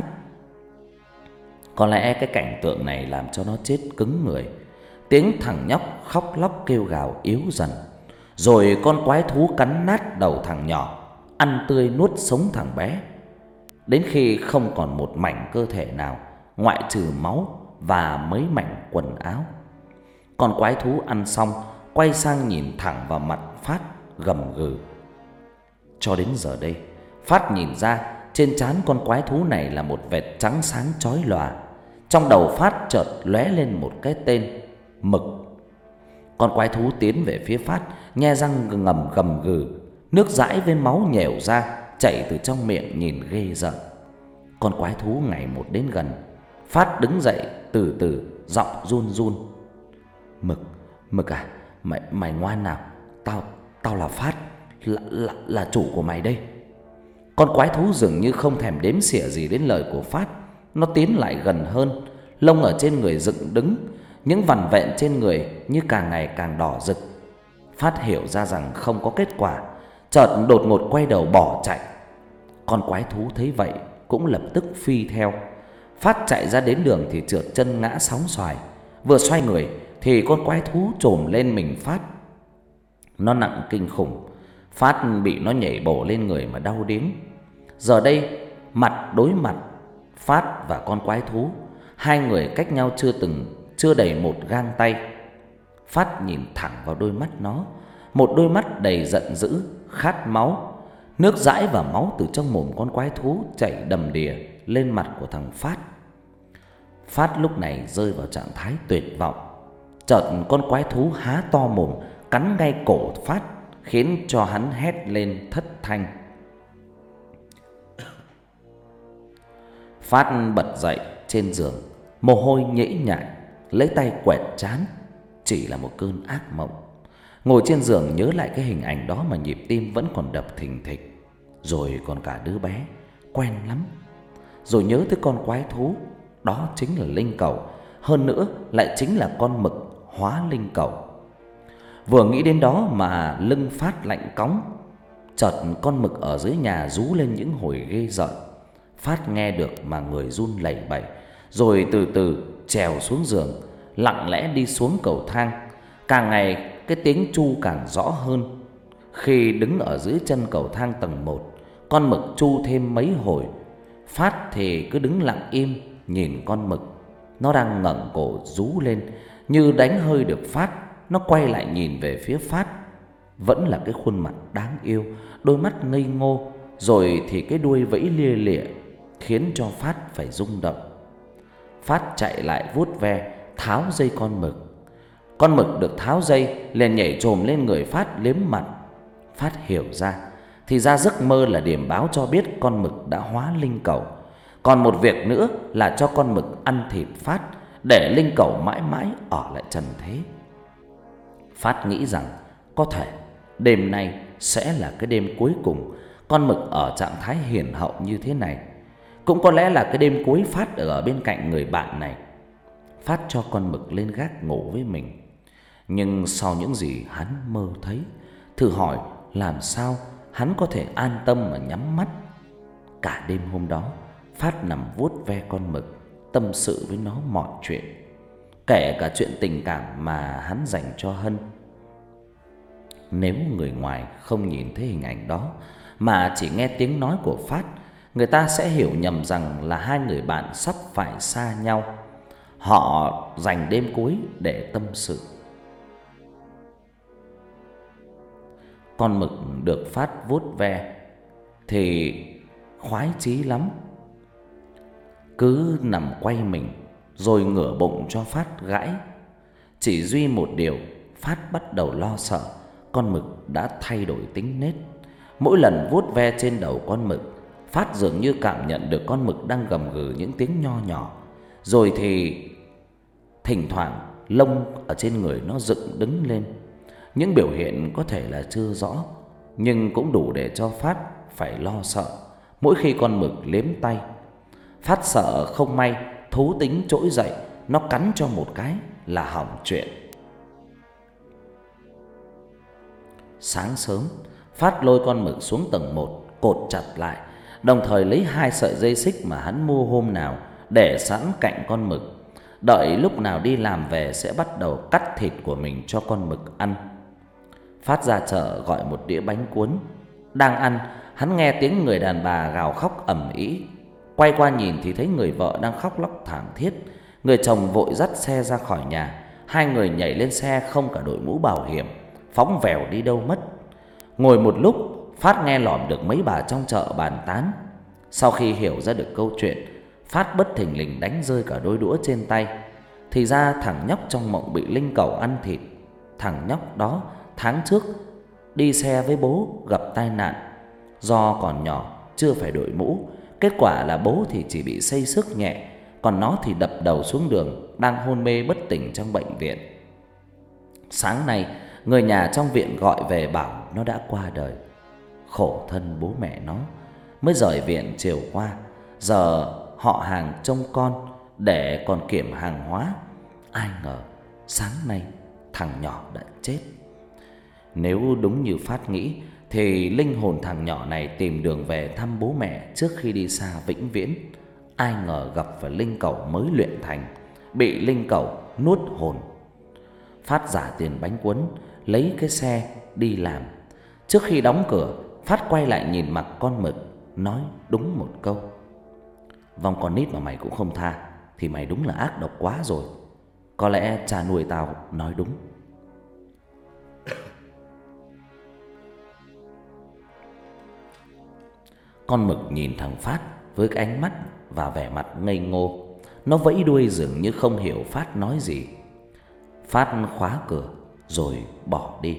Có lẽ cái cảnh tượng này làm cho nó chết cứng người. Tiếng thằng nhóc khóc lóc kêu gào yếu dần, rồi con quái thú cắn nát đầu thằng nhỏ, ăn tươi nuốt sống thằng bé, đến khi không còn một mảnh cơ thể nào ngoại trừ máu và mấy mảnh quần áo. Con quái thú ăn xong quay sang nhìn thẳng vào mặt Phát, gầm gừ. Cho đến giờ đây, Phát nhìn ra trên trán con quái thú này là một vệt trắng sáng chói lòa. Trong đầu Phát chợt lóe lên một cái tên: Mực. Con quái thú tiến về phía Phát, nhe răng ngầm gầm gừ, nước dãi với máu nhèo ra chảy từ trong miệng nhìn ghê rợn. Con quái thú ngày một đến gần. Phát đứng dậy từ từ, giọng run run: "Mực, Mực à, mày mày ngoan nào, tao tao là Phát, là là là chủ của mày đây." Con quái thú dường như không thèm đếm xỉa gì đến lời của Phát. Nó tiến lại gần hơn, lông ở trên người dựng đứng, những vằn vện trên người như càng ngày càng đỏ rực. Phát hiểu ra rằng không có kết quả, chợt đột ngột quay đầu bỏ chạy. Con quái thú thấy vậy cũng lập tức phi theo. Phát chạy ra đến đường thì trượt chân ngã sóng xoài. Vừa xoay người thì con quái thú chồm lên mình Phát. Nó nặng kinh khủng. Phát bị nó nhảy bổ lên người mà đau điếng. Giờ đây mặt đối mặt, Phát và con quái thú, hai người cách nhau chưa từng chưa đầy một gang tay. Phát nhìn thẳng vào đôi mắt nó, một đôi mắt đầy giận dữ, khát máu. Nước dãi và máu từ trong mồm con quái thú chảy đầm đìa lên mặt của thằng Phát. Phát lúc này rơi vào trạng thái tuyệt vọng. Chợt con quái thú há to mồm cắn ngay cổ Phát, khiến cho hắn hét lên thất thanh. Phát bật dậy trên giường, mồ hôi nhễ nhại, lấy tay quẹt trán. Chỉ là một cơn ác mộng. Ngồi trên giường nhớ lại cái hình ảnh đó mà nhịp tim vẫn còn đập thình thịch. Rồi còn cả đứa bé, quen lắm. Rồi nhớ tới con quái thú, đó chính là linh cẩu, hơn nữa lại chính là con mực hóa linh cẩu. Vừa nghĩ đến đó mà lưng Phát lạnh cóng. Chợt con mực ở dưới nhà rú lên những hồi ghê rợn. Phát nghe được mà người run lẩy bẩy, rồi từ từ trèo xuống giường, lặng lẽ đi xuống cầu thang. Càng ngày cái tiếng chu càng rõ hơn. Khi đứng ở dưới chân cầu thang tầng một, con mực chu thêm mấy hồi. Phát thì cứ đứng lặng im nhìn con mực. Nó đang ngẩng cổ rú lên, như đánh hơi được Phát. Nó quay lại nhìn về phía Phát. Vẫn là cái khuôn mặt đáng yêu, đôi mắt ngây ngô, rồi thì cái đuôi vẫy lia lịa, khiến cho Phát phải rung động. Phát chạy lại vuốt ve, tháo dây con mực. Con mực được tháo dây liền nhảy chồm lên người Phát liếm mặt. Phát hiểu ra, thì ra giấc mơ là điểm báo cho biết con mực đã hóa linh cẩu. Còn một việc nữa là cho con mực ăn thịt Phát, để linh cẩu mãi mãi ở lại trần thế. Phát nghĩ rằng có thể đêm nay sẽ là cái đêm cuối cùng con mực ở trạng thái hiền hậu như thế này. Cũng có lẽ là cái đêm cuối Phát ở bên cạnh người bạn này. Phát cho con mực lên gác ngủ với mình. Nhưng sau những gì hắn mơ thấy, thử hỏi làm sao hắn có thể an tâm mà nhắm mắt. Cả đêm hôm đó, Phát nằm vuốt ve con mực, tâm sự với nó mọi chuyện, kể cả chuyện tình cảm mà hắn dành cho Hân. Nếu người ngoài không nhìn thấy hình ảnh đó, mà chỉ nghe tiếng nói của Phát, người ta sẽ hiểu nhầm rằng là hai người bạn sắp phải xa nhau. Họ dành đêm cuối để tâm sự. Con mực được Phát vuốt ve thì khoái chí lắm, cứ nằm quay mình rồi ngửa bụng cho Phát gãi. Chỉ duy một điều, Phát bắt đầu lo sợ con mực đã thay đổi tính nết. Mỗi lần vuốt ve trên đầu con mực, Phát dường như cảm nhận được con mực đang gầm gừ những tiếng nho nhỏ. Rồi thì thỉnh thoảng lông ở trên người nó dựng đứng lên. Những biểu hiện có thể là chưa rõ, nhưng cũng đủ để cho Phát phải lo sợ mỗi khi con mực liếm tay. Phát sợ không may thú tính trỗi dậy, nó cắn cho một cái là hỏng chuyện. Sáng sớm, Phát lôi con mực xuống tầng một, cột chặt lại, đồng thời lấy hai sợi dây xích mà hắn mua hôm nào để sẵn cạnh con mực. Đợi lúc nào đi làm về sẽ bắt đầu cắt thịt của mình cho con mực ăn. Phát ra chợ gọi một đĩa bánh cuốn. Đang ăn, hắn nghe tiếng người đàn bà gào khóc ầm ĩ. Quay qua nhìn thì thấy người vợ đang khóc lóc thảm thiết. Người chồng vội dắt xe ra khỏi nhà. Hai người nhảy lên xe không cả đội mũ bảo hiểm, phóng vèo đi đâu mất. Ngồi một lúc, Phát nghe lỏm được mấy bà trong chợ bàn tán. Sau khi hiểu ra được câu chuyện, Phát bất thình lình đánh rơi cả đôi đũa trên tay. Thì ra thằng nhóc trong mộng bị linh cẩu ăn thịt. Thằng nhóc đó tháng trước đi xe với bố gặp tai nạn. Do còn nhỏ chưa phải đội mũ, kết quả là bố thì chỉ bị xây xước nhẹ, còn nó thì đập đầu xuống đường, đang hôn mê bất tỉnh trong bệnh viện. Sáng nay người nhà trong viện gọi về bảo nó đã qua đời. Khổ thân bố mẹ nó, mới rời viện chiều qua, giờ họ hàng trông con để còn kiểm hàng hóa. Ai ngờ sáng nay thằng nhỏ đã chết. Nếu đúng như Phát nghĩ thì linh hồn thằng nhỏ này tìm đường về thăm bố mẹ trước khi đi xa vĩnh viễn. Ai ngờ gặp phải linh cẩu mới luyện thành, bị linh cẩu nuốt hồn. Phát giả tiền bánh cuốn, lấy cái xe đi làm. Trước khi đóng cửa, Phát quay lại nhìn mặt con mực, nói đúng một câu: vong con nít mà mày cũng không tha thì mày đúng là ác độc quá rồi. Có lẽ cha nuôi tao nói đúng. Con mực nhìn thằng Phát với cái ánh mắt và vẻ mặt ngây ngô. Nó vẫy đuôi dường như không hiểu Phát nói gì. Phát khóa cửa rồi bỏ đi.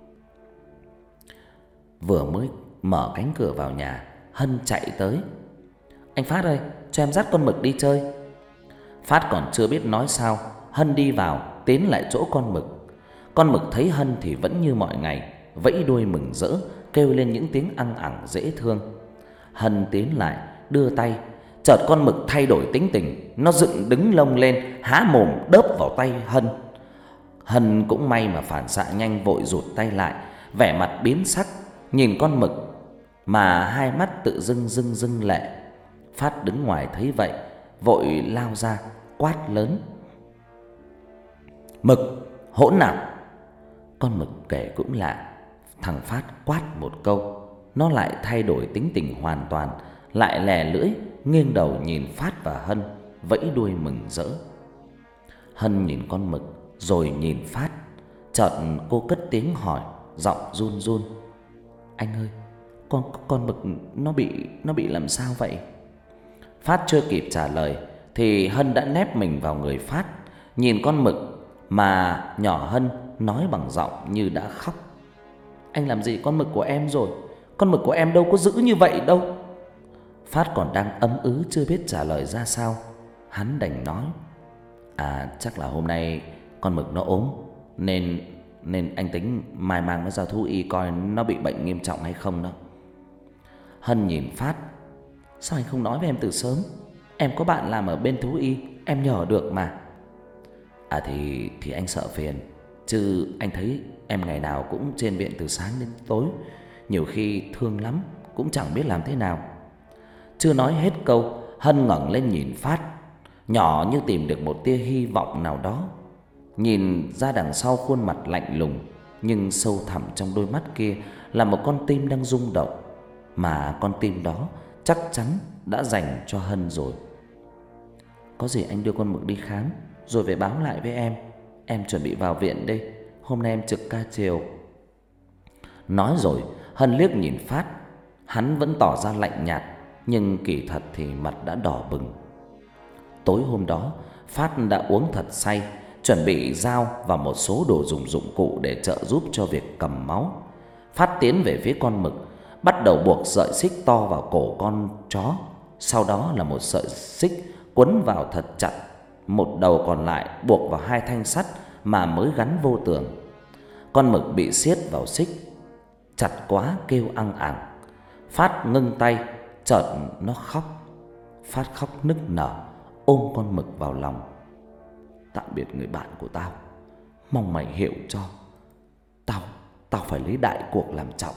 Vừa mới mở cánh cửa vào nhà, Hân chạy tới. "Anh Phát ơi, cho em dắt con mực đi chơi." Phát còn chưa biết nói sao, Hân đi vào tiến lại chỗ con mực. Con mực thấy Hân thì vẫn như mọi ngày, vẫy đuôi mừng rỡ, kêu lên những tiếng ăng ẳng dễ thương. Hân tiến lại đưa tay, chợt con mực thay đổi tính tình, nó dựng đứng lông lên, há mồm đớp vào tay Hân. Hân cũng may mà phản xạ nhanh, vội rụt tay lại, vẻ mặt biến sắc nhìn con mực mà hai mắt tự dưng dưng dưng lệ. Phát đứng ngoài thấy vậy, vội lao ra quát lớn: "Mực, hỗn nào!" Con mực kể cũng lạ, thằng Phát quát một câu, nó lại thay đổi tính tình hoàn toàn, lại lè lưỡi nghiêng đầu nhìn Phát và Hân, vẫy đuôi mừng rỡ. Hân nhìn con mực rồi nhìn Phát, chợt cô cất tiếng hỏi, giọng run run: "Anh ơi, con con mực nó bị nó bị làm sao vậy?" Phát chưa kịp trả lời thì Hân đã nép mình vào người Phát, nhìn con mực mà nhỏ Hân nói bằng giọng như đã khóc: "Anh làm gì con mực của em rồi? Con mực của em đâu có dữ như vậy đâu." Phát còn đang ấm ứ chưa biết trả lời ra sao, hắn đành nói: "À, chắc là hôm nay con mực nó ốm, nên nên anh tính mai mang nó ra thú y coi nó bị bệnh nghiêm trọng hay không đó." Hân nhìn Phát: "Sao anh không nói với em từ sớm? Em có bạn làm ở bên thú y, em nhờ được mà." "À thì thì anh sợ phiền, chứ anh thấy em ngày nào cũng trên viện từ sáng đến tối, nhiều khi thương lắm cũng chẳng biết làm thế nào." Chưa nói hết câu, Hân ngẩng lên nhìn Phát, nhỏ như tìm được một tia hy vọng nào đó. Nhìn ra đằng sau khuôn mặt lạnh lùng, nhưng sâu thẳm trong đôi mắt kia là một con tim đang rung động, mà con tim đó chắc chắn đã dành cho Hân rồi. "Có gì anh đưa con mực đi khám rồi về báo lại với em. Em chuẩn bị vào viện đây, hôm nay em trực ca chiều." Nói rồi Hân liếc nhìn Phát, hắn vẫn tỏ ra lạnh nhạt, nhưng kỳ thật thì mặt đã đỏ bừng. Tối hôm đó, Phát đã uống thật say, chuẩn bị dao và một số đồ dùng dụng cụ để trợ giúp cho việc cầm máu. Phát tiến về phía con mực, bắt đầu buộc sợi xích to vào cổ con chó, sau đó là một sợi xích quấn vào thật chặt, một đầu còn lại buộc vào hai thanh sắt mà mới gắn vô tường. Con mực bị siết vào xích chặt quá kêu ăng ẳng. Phát ngưng tay, chợt nó khóc. Phát khóc nức nở, ôm con mực vào lòng: "Tạm biệt người bạn của tao, mong mày hiểu cho. Tao, tao phải lấy đại cuộc làm trọng."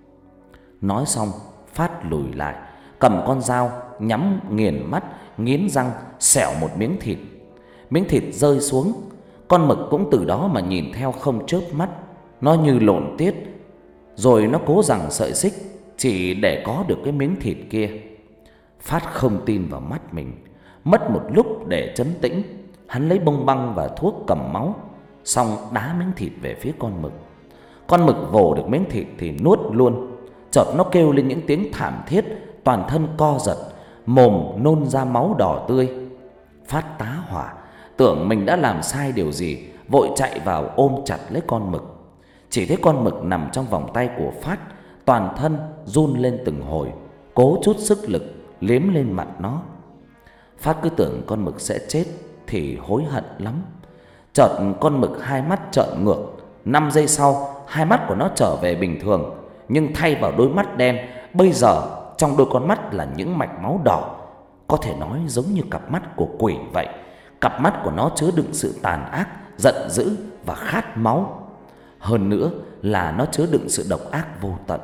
Nói xong, Phát lùi lại, cầm con dao nhắm nghiền mắt, nghiến răng xẻo một miếng thịt. Miếng thịt rơi xuống, con mực cũng từ đó mà nhìn theo không chớp mắt. Nó như lộn tiết, rồi nó cố giằng sợi xích chỉ để có được cái miếng thịt kia. Phát không tin vào mắt mình, mất một lúc để trấn tĩnh, hắn lấy bông băng và thuốc cầm máu, xong đá miếng thịt về phía con mực. Con mực vồ được miếng thịt thì nuốt luôn. Chợt nó kêu lên những tiếng thảm thiết, toàn thân co giật, mồm nôn ra máu đỏ tươi. Phát tá hỏa, tưởng mình đã làm sai điều gì, vội chạy vào ôm chặt lấy con mực. Chỉ thấy con mực nằm trong vòng tay của Phát, toàn thân run lên từng hồi, cố chút sức lực liếm lên mặt nó. Phát cứ tưởng con mực sẽ chết thì hối hận lắm. Chợt con mực hai mắt trợn ngược, năm giây sau hai mắt của nó trở về bình thường, nhưng thay vào đôi mắt đen, bây giờ trong đôi con mắt là những mạch máu đỏ, có thể nói giống như cặp mắt của quỷ vậy. Cặp mắt của nó chứa đựng sự tàn ác, giận dữ và khát máu. Hơn nữa là nó chứa đựng sự độc ác vô tận.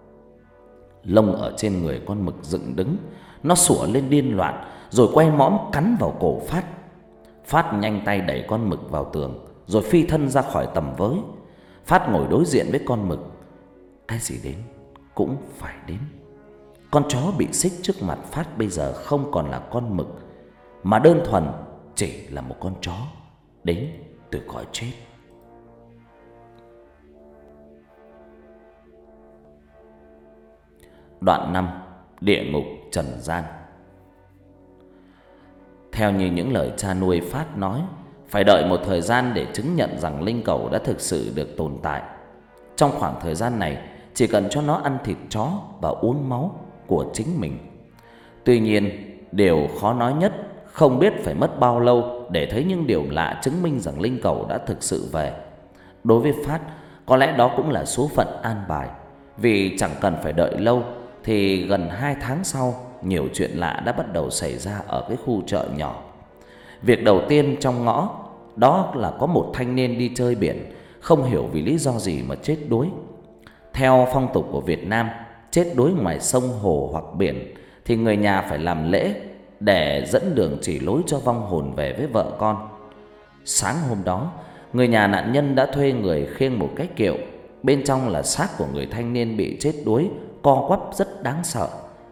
Lông ở trên người con mực dựng đứng, nó sủa lên điên loạn, rồi quay mõm cắn vào cổ Phát. Phát nhanh tay đẩy con mực vào tường, rồi phi thân ra khỏi tầm với. Phát ngồi đối diện với con mực. Cái gì đến cũng phải đến. Con chó bị xích trước mặt Phát bây giờ không còn là con mực, mà đơn thuần chỉ là một con chó đến từ cõi chết. Đoạn năm. địa ngục trần gian. Theo như những lời cha nuôi Phát nói, phải đợi một thời gian để chứng nhận rằng linh cẩu đã thực sự được tồn tại. Trong khoảng thời gian này, chỉ cần cho nó ăn thịt chó và uống máu của chính mình. Tuy nhiên, điều khó nói nhất, không biết phải mất bao lâu để thấy những điều lạ chứng minh rằng linh cẩu đã thực sự về. Đối với Phát, có lẽ đó cũng là số phận an bài, vì chẳng cần phải đợi lâu thì gần hai tháng sau, nhiều chuyện lạ đã bắt đầu xảy ra ở cái khu chợ nhỏ. Việc đầu tiên trong ngõ đó là có một thanh niên đi chơi biển, không hiểu vì lý do gì mà chết đuối. Theo phong tục của Việt Nam, chết đuối ngoài sông hồ hoặc biển thì người nhà phải làm lễ để dẫn đường chỉ lối cho vong hồn về với vợ con. Sáng hôm đó, người nhà nạn nhân đã thuê người khiêng một cái kiệu, bên trong là xác của người thanh niên bị chết đuối, co quắp rất đáng sợ.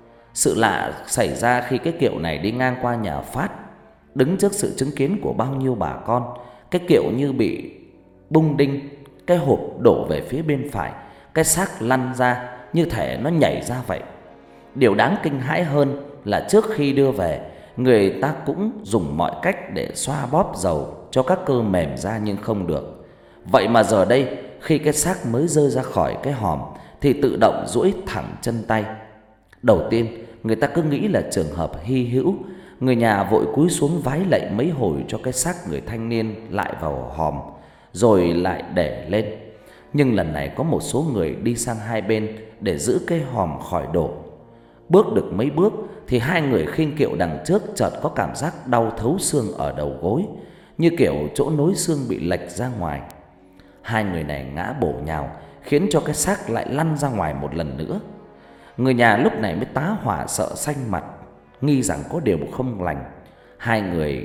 Sự lạ xảy ra khi cái kiệu này đi ngang qua nhà Phát. Đứng trước sự chứng kiến của bao nhiêu bà con, cái kiệu như bị bung đinh, cái hộp đổ về phía bên phải, cái xác lăn ra như thể nó nhảy ra vậy. Điều đáng kinh hãi hơn là trước khi đưa về, người ta cũng dùng mọi cách để xoa bóp dầu cho các cơ mềm ra nhưng không được. Vậy mà giờ đây, khi cái xác mới rơi ra khỏi cái hòm thì tự động duỗi thẳng chân tay. Đầu tiên, người ta cứ nghĩ là trường hợp hy hữu, người nhà vội cúi xuống vái lạy mấy hồi cho cái xác người thanh niên lại vào hòm, rồi lại để lên. Nhưng lần này có một số người đi sang hai bên để giữ cái hòm khỏi đổ. Bước được mấy bước thì hai người khiêng kiệu đằng trước chợt có cảm giác đau thấu xương ở đầu gối, như kiểu chỗ nối xương bị lệch ra ngoài. Hai người này ngã bổ nhào, khiến cho cái xác lại lăn ra ngoài một lần nữa. Người nhà lúc này mới tá hỏa sợ xanh mặt, nghi rằng có điều không lành. Hai người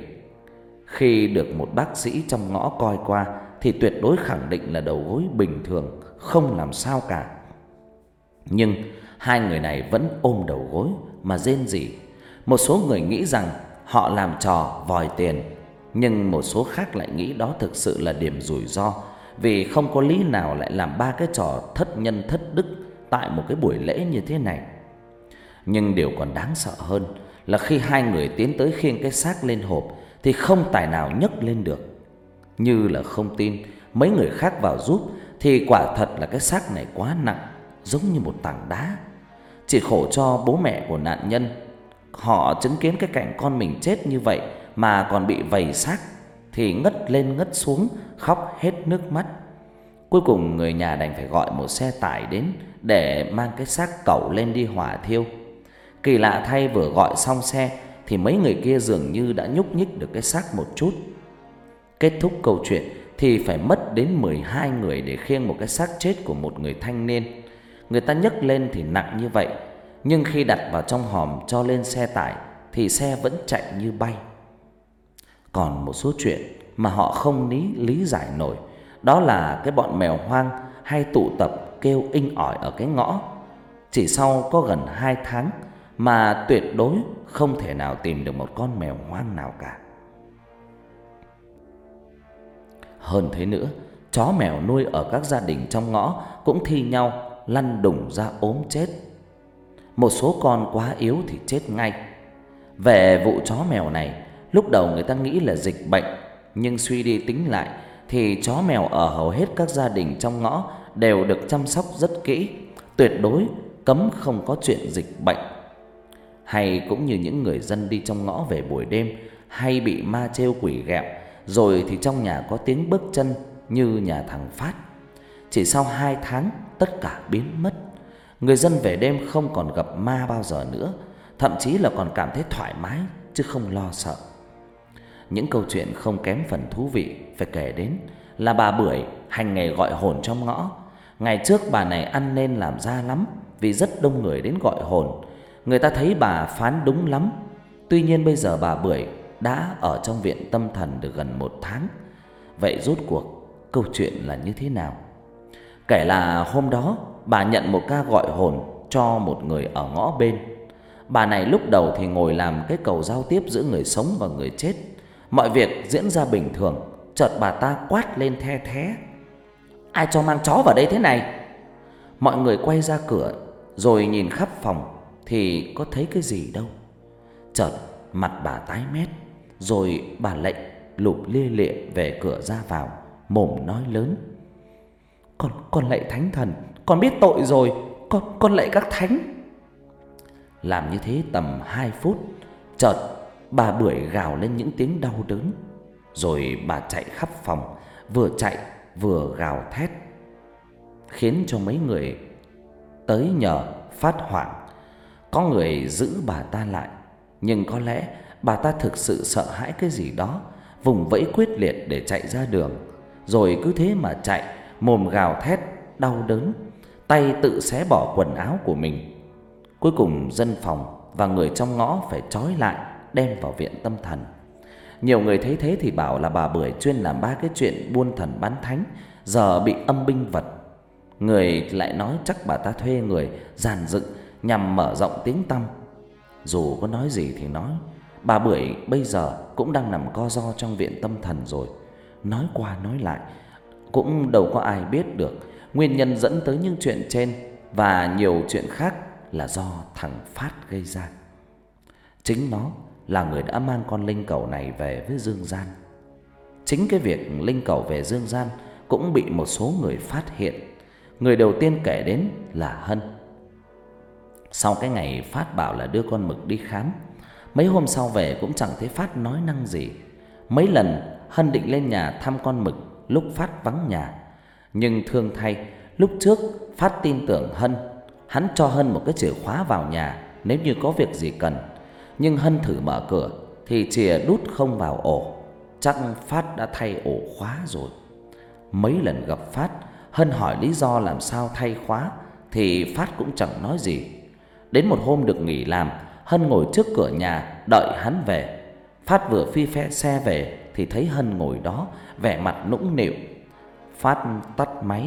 khi được một bác sĩ trong ngõ coi qua thì tuyệt đối khẳng định là đầu gối bình thường, không làm sao cả. Nhưng hai người này vẫn ôm đầu gối mà rên rỉ. Một số người nghĩ rằng họ làm trò vòi tiền, nhưng một số khác lại nghĩ đó thực sự là điểm rủi ro, vì không có lý nào lại làm ba cái trò thất nhân thất đức tại một cái buổi lễ như thế này. Nhưng điều còn đáng sợ hơn là khi hai người tiến tới khiêng cái xác lên hộp thì không tài nào nhấc lên được. Như là không tin, mấy người khác vào giúp thì quả thật là cái xác này quá nặng, giống như một tảng đá. Chỉ khổ cho bố mẹ của nạn nhân, họ chứng kiến cái cảnh con mình chết như vậy mà còn bị vầy xác thì ngất lên ngất xuống, khóc hết nước mắt. Cuối cùng người nhà đành phải gọi một xe tải đến để mang cái xác cẩu lên đi hỏa thiêu. Kỳ lạ thay, vừa gọi xong xe thì mấy người kia dường như đã nhúc nhích được cái xác một chút. Kết thúc câu chuyện thì phải mất đến mười hai người để khiêng một cái xác chết của một người thanh niên. Người ta nhấc lên thì nặng như vậy, nhưng khi đặt vào trong hòm cho lên xe tải thì xe vẫn chạy như bay. Còn một số chuyện mà họ không lý, lý giải nổi, đó là cái bọn mèo hoang hay tụ tập kêu inh ỏi ở cái ngõ. Chỉ sau có gần hai tháng mà tuyệt đối không thể nào tìm được một con mèo hoang nào cả. Hơn thế nữa, chó mèo nuôi ở các gia đình trong ngõ cũng thi nhau lăn đùng ra ốm chết. Một số con quá yếu thì chết ngay. Về vụ chó mèo này, lúc đầu người ta nghĩ là dịch bệnh, nhưng suy đi tính lại thì chó mèo ở hầu hết các gia đình trong ngõ đều được chăm sóc rất kỹ, tuyệt đối cấm không có chuyện dịch bệnh. Hay cũng như những người dân đi trong ngõ về buổi đêm hay bị ma trêu quỷ ghẹo, rồi thì trong nhà có tiếng bước chân như nhà thằng Phát. Chỉ sau hai tháng tất cả biến mất. Người dân về đêm không còn gặp ma bao giờ nữa, thậm chí là còn cảm thấy thoải mái chứ không lo sợ. Những câu chuyện không kém phần thú vị phải kể đến là bà Bưởi hành nghề gọi hồn trong ngõ. Ngày trước bà này ăn nên làm ra lắm, vì rất đông người đến gọi hồn. Người ta thấy bà phán đúng lắm. Tuy nhiên bây giờ bà Bưởi đã ở trong viện tâm thần được gần một tháng. Vậy rốt cuộc câu chuyện là như thế nào? Kể là hôm đó bà nhận một ca gọi hồn cho một người ở ngõ bên. Bà này lúc đầu thì ngồi làm cái cầu giao tiếp giữa người sống và người chết. Mọi việc diễn ra bình thường, chợt bà ta quát lên the thé: "Ai cho mang chó vào đây thế này?" Mọi người quay ra cửa rồi nhìn khắp phòng, thì có thấy cái gì đâu. Chợt mặt bà tái mét, rồi bà lệnh lụp lia lịa về cửa ra vào, mồm nói lớn: Con con lạy thánh thần, con biết tội rồi, con con lạy các thánh. Làm như thế tầm hai phút, chợt bà Bưởi gào lên những tiếng đau đớn, rồi bà chạy khắp phòng, vừa chạy vừa gào thét, khiến cho mấy người tới nhờ phát hoảng. Có người giữ bà ta lại, nhưng có lẽ bà ta thực sự sợ hãi cái gì đó, vùng vẫy quyết liệt để chạy ra đường, rồi cứ thế mà chạy, mồm gào thét đau đớn, tay tự xé bỏ quần áo của mình. Cuối cùng dân phòng và người trong ngõ phải trói lại, đem vào viện tâm thần. Nhiều người thấy thế thì bảo là bà Bưởi chuyên làm ba cái chuyện buôn thần bán thánh, giờ bị âm binh vật. Người lại nói chắc bà ta thuê người dàn dựng nhằm mở rộng tiếng tăm. Dù có nói gì thì nói, bà Bưởi bây giờ cũng đang nằm co ro trong viện tâm thần rồi. Nói qua nói lại cũng đâu có ai biết được nguyên nhân dẫn tới những chuyện trên, và nhiều chuyện khác là do thằng Phát gây ra. Chính nó là người đã mang con linh cẩu này về với Dương Gian. Chính cái việc linh cẩu về Dương Gian cũng bị một số người phát hiện. Người đầu tiên kể đến là Hân. Sau cái ngày Phát bảo là đưa con Mực đi khám, mấy hôm sau về cũng chẳng thấy Phát nói năng gì. Mấy lần Hân định lên nhà thăm con Mực lúc Phát vắng nhà, nhưng thương thay, lúc trước Phát tin tưởng Hân, hắn cho Hân một cái chìa khóa vào nhà nếu như có việc gì cần. Nhưng Hân thử mở cửa thì chìa đút không vào ổ, chắc Phát đã thay ổ khóa rồi. Mấy lần gặp Phát, Hân hỏi lý do làm sao thay khóa thì Phát cũng chẳng nói gì. Đến một hôm được nghỉ làm, Hân ngồi trước cửa nhà đợi hắn về. Phát vừa phi phe xe về thì thấy Hân ngồi đó, vẻ mặt nũng nịu. Phát tắt máy.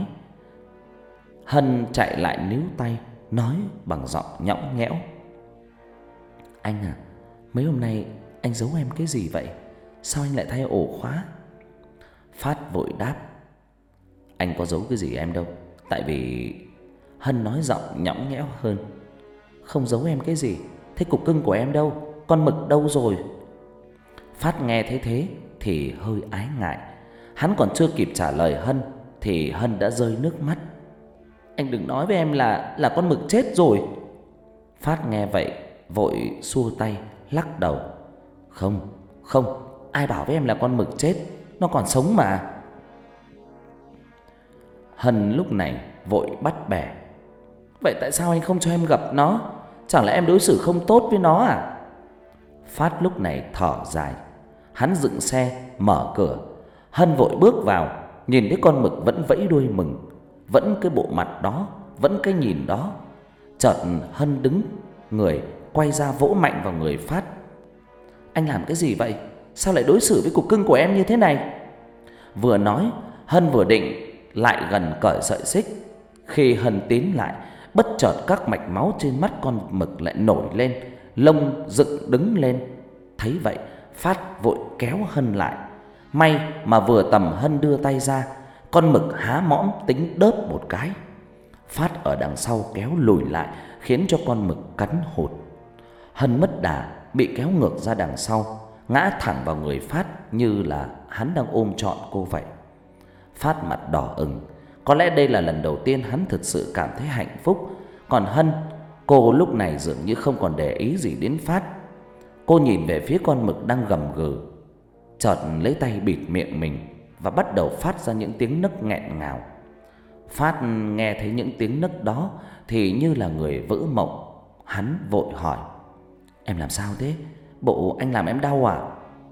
Hân chạy lại níu tay, nói bằng giọng nhõng nhẽo: Anh à, mấy hôm nay anh giấu em cái gì vậy? Sao anh lại thay ổ khóa? Phát vội đáp: Anh có giấu cái gì em đâu. Tại vì... Hân nói giọng nhõng nhẽo hơn: Không giấu em cái gì. Thế cục cưng của em đâu? Con Mực đâu rồi? Phát nghe thấy thế thì hơi ái ngại. Hắn còn chưa kịp trả lời Hân thì Hân đã rơi nước mắt: Anh đừng nói với em là là con Mực chết rồi. Phát nghe vậy vội xua tay lắc đầu: Không, không, ai bảo với em là con Mực chết, nó còn sống mà. Hân lúc này vội bắt bẻ: Vậy tại sao anh không cho em gặp nó? Chẳng lẽ em đối xử không tốt với nó à? Phát lúc này thở dài. Hắn dựng xe, mở cửa. Hân vội bước vào, nhìn thấy con Mực vẫn vẫy đuôi mừng, vẫn cái bộ mặt đó, vẫn cái nhìn đó. Chợt Hân đứng người, quay ra vỗ mạnh vào người Phát: Anh làm cái gì vậy? Sao lại đối xử với cục cưng của em như thế này? Vừa nói, Hân vừa định lại gần cởi sợi xích. Khi Hân tiến lại, bất chợt các mạch máu trên mắt con Mực lại nổi lên, lông dựng đứng lên. Thấy vậy, Phát vội kéo Hân lại. May mà vừa tầm Hân đưa tay ra, con Mực há mõm tính đớp một cái. Phát ở đằng sau kéo lùi lại, khiến cho con Mực cắn hụt. Hân mất đà, bị kéo ngược ra đằng sau, ngã thẳng vào người Phát như là hắn đang ôm trọn cô vậy. Phát mặt đỏ ửng. Có lẽ đây là lần đầu tiên hắn thực sự cảm thấy hạnh phúc. Còn Hân, cô lúc này dường như không còn để ý gì đến Phát. Cô nhìn về phía con Mực đang gầm gừ, chợt lấy tay bịt miệng mình và bắt đầu phát ra những tiếng nấc nghẹn ngào. Phát nghe thấy những tiếng nấc đó thì như là người vỡ mộng. Hắn vội hỏi: Em làm sao thế? Bộ anh làm em đau à?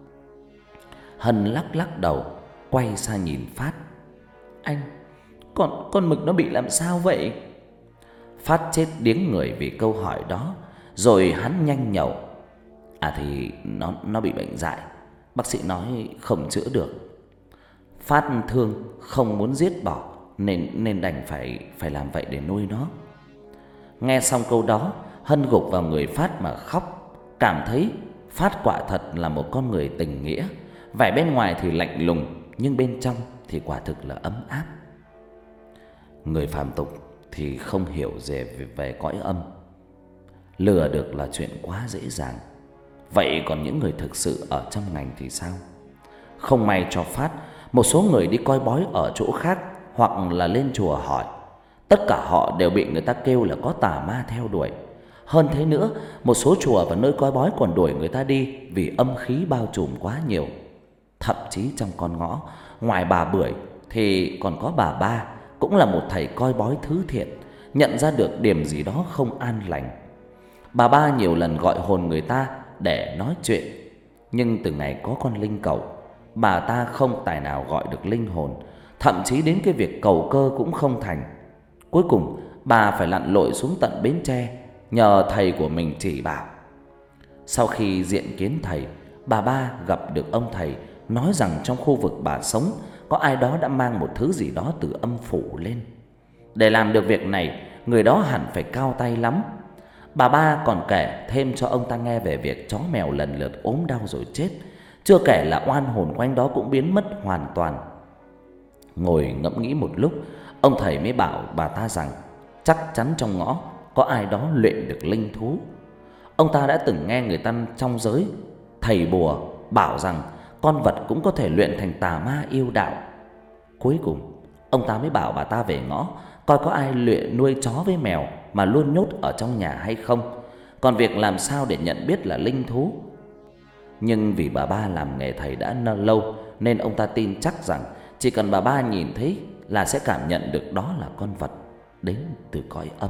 Hân lắc lắc đầu, quay sang nhìn Phát: Anh, con, con Mực nó bị làm sao vậy? Phát chết điếng người vì câu hỏi đó. Rồi hắn nhanh nhẩu: À thì nó, nó bị bệnh dại, bác sĩ nói không chữa được. Phát thương không muốn giết bỏ, Nên nên đành phải phải làm vậy để nuôi nó. Nghe xong câu đó, Hân gục vào người Phát mà khóc, cảm thấy Phát quả thật là một con người tình nghĩa. Vẻ bên ngoài thì lạnh lùng, nhưng bên trong thì quả thực là ấm áp. Người phàm tục thì không hiểu gì về, về cõi âm. Lừa được là chuyện quá dễ dàng. Vậy còn những người thực sự ở trong ngành thì sao? Không may cho Phát, một số người đi coi bói ở chỗ khác hoặc là lên chùa hỏi, tất cả họ đều bị người ta kêu là có tà ma theo đuổi. Hơn thế nữa, một số chùa và nơi coi bói còn đuổi người ta đi vì âm khí bao trùm quá nhiều. Thậm chí trong con ngõ, ngoài bà Bưởi thì còn có bà Ba, cũng là một thầy coi bói thứ thiện, nhận ra được điểm gì đó không an lành. Bà Ba nhiều lần gọi hồn người ta để nói chuyện, nhưng từ ngày có con linh cẩu, bà ta không tài nào gọi được linh hồn, thậm chí đến cái việc cầu cơ cũng không thành. Cuối cùng bà phải lặn lội xuống tận Bến Tre nhờ thầy của mình chỉ bảo. Sau khi diện kiến thầy, bà Ba gặp được ông thầy nói rằng trong khu vực bà sống có ai đó đã mang một thứ gì đó từ âm phủ lên. Để làm được việc này, người đó hẳn phải cao tay lắm. Bà Ba còn kể thêm cho ông ta nghe về việc chó mèo lần lượt ốm đau rồi chết, chưa kể là oan hồn quanh đó cũng biến mất hoàn toàn. Ngồi ngẫm nghĩ một lúc, ông thầy mới bảo bà ta rằng chắc chắn trong ngõ có ai đó luyện được linh thú. Ông ta đã từng nghe người ta trong giới thầy bùa bảo rằng con vật cũng có thể luyện thành tà ma yêu đạo. Cuối cùng ông ta mới bảo bà ta về ngõ coi có ai luyện nuôi chó với mèo mà luôn nhốt ở trong nhà hay không. Còn việc làm sao để nhận biết là linh thú, nhưng vì bà Ba làm nghề thầy đã lâu nên ông ta tin chắc rằng chỉ cần bà Ba nhìn thấy là sẽ cảm nhận được đó là con vật đến từ cõi âm.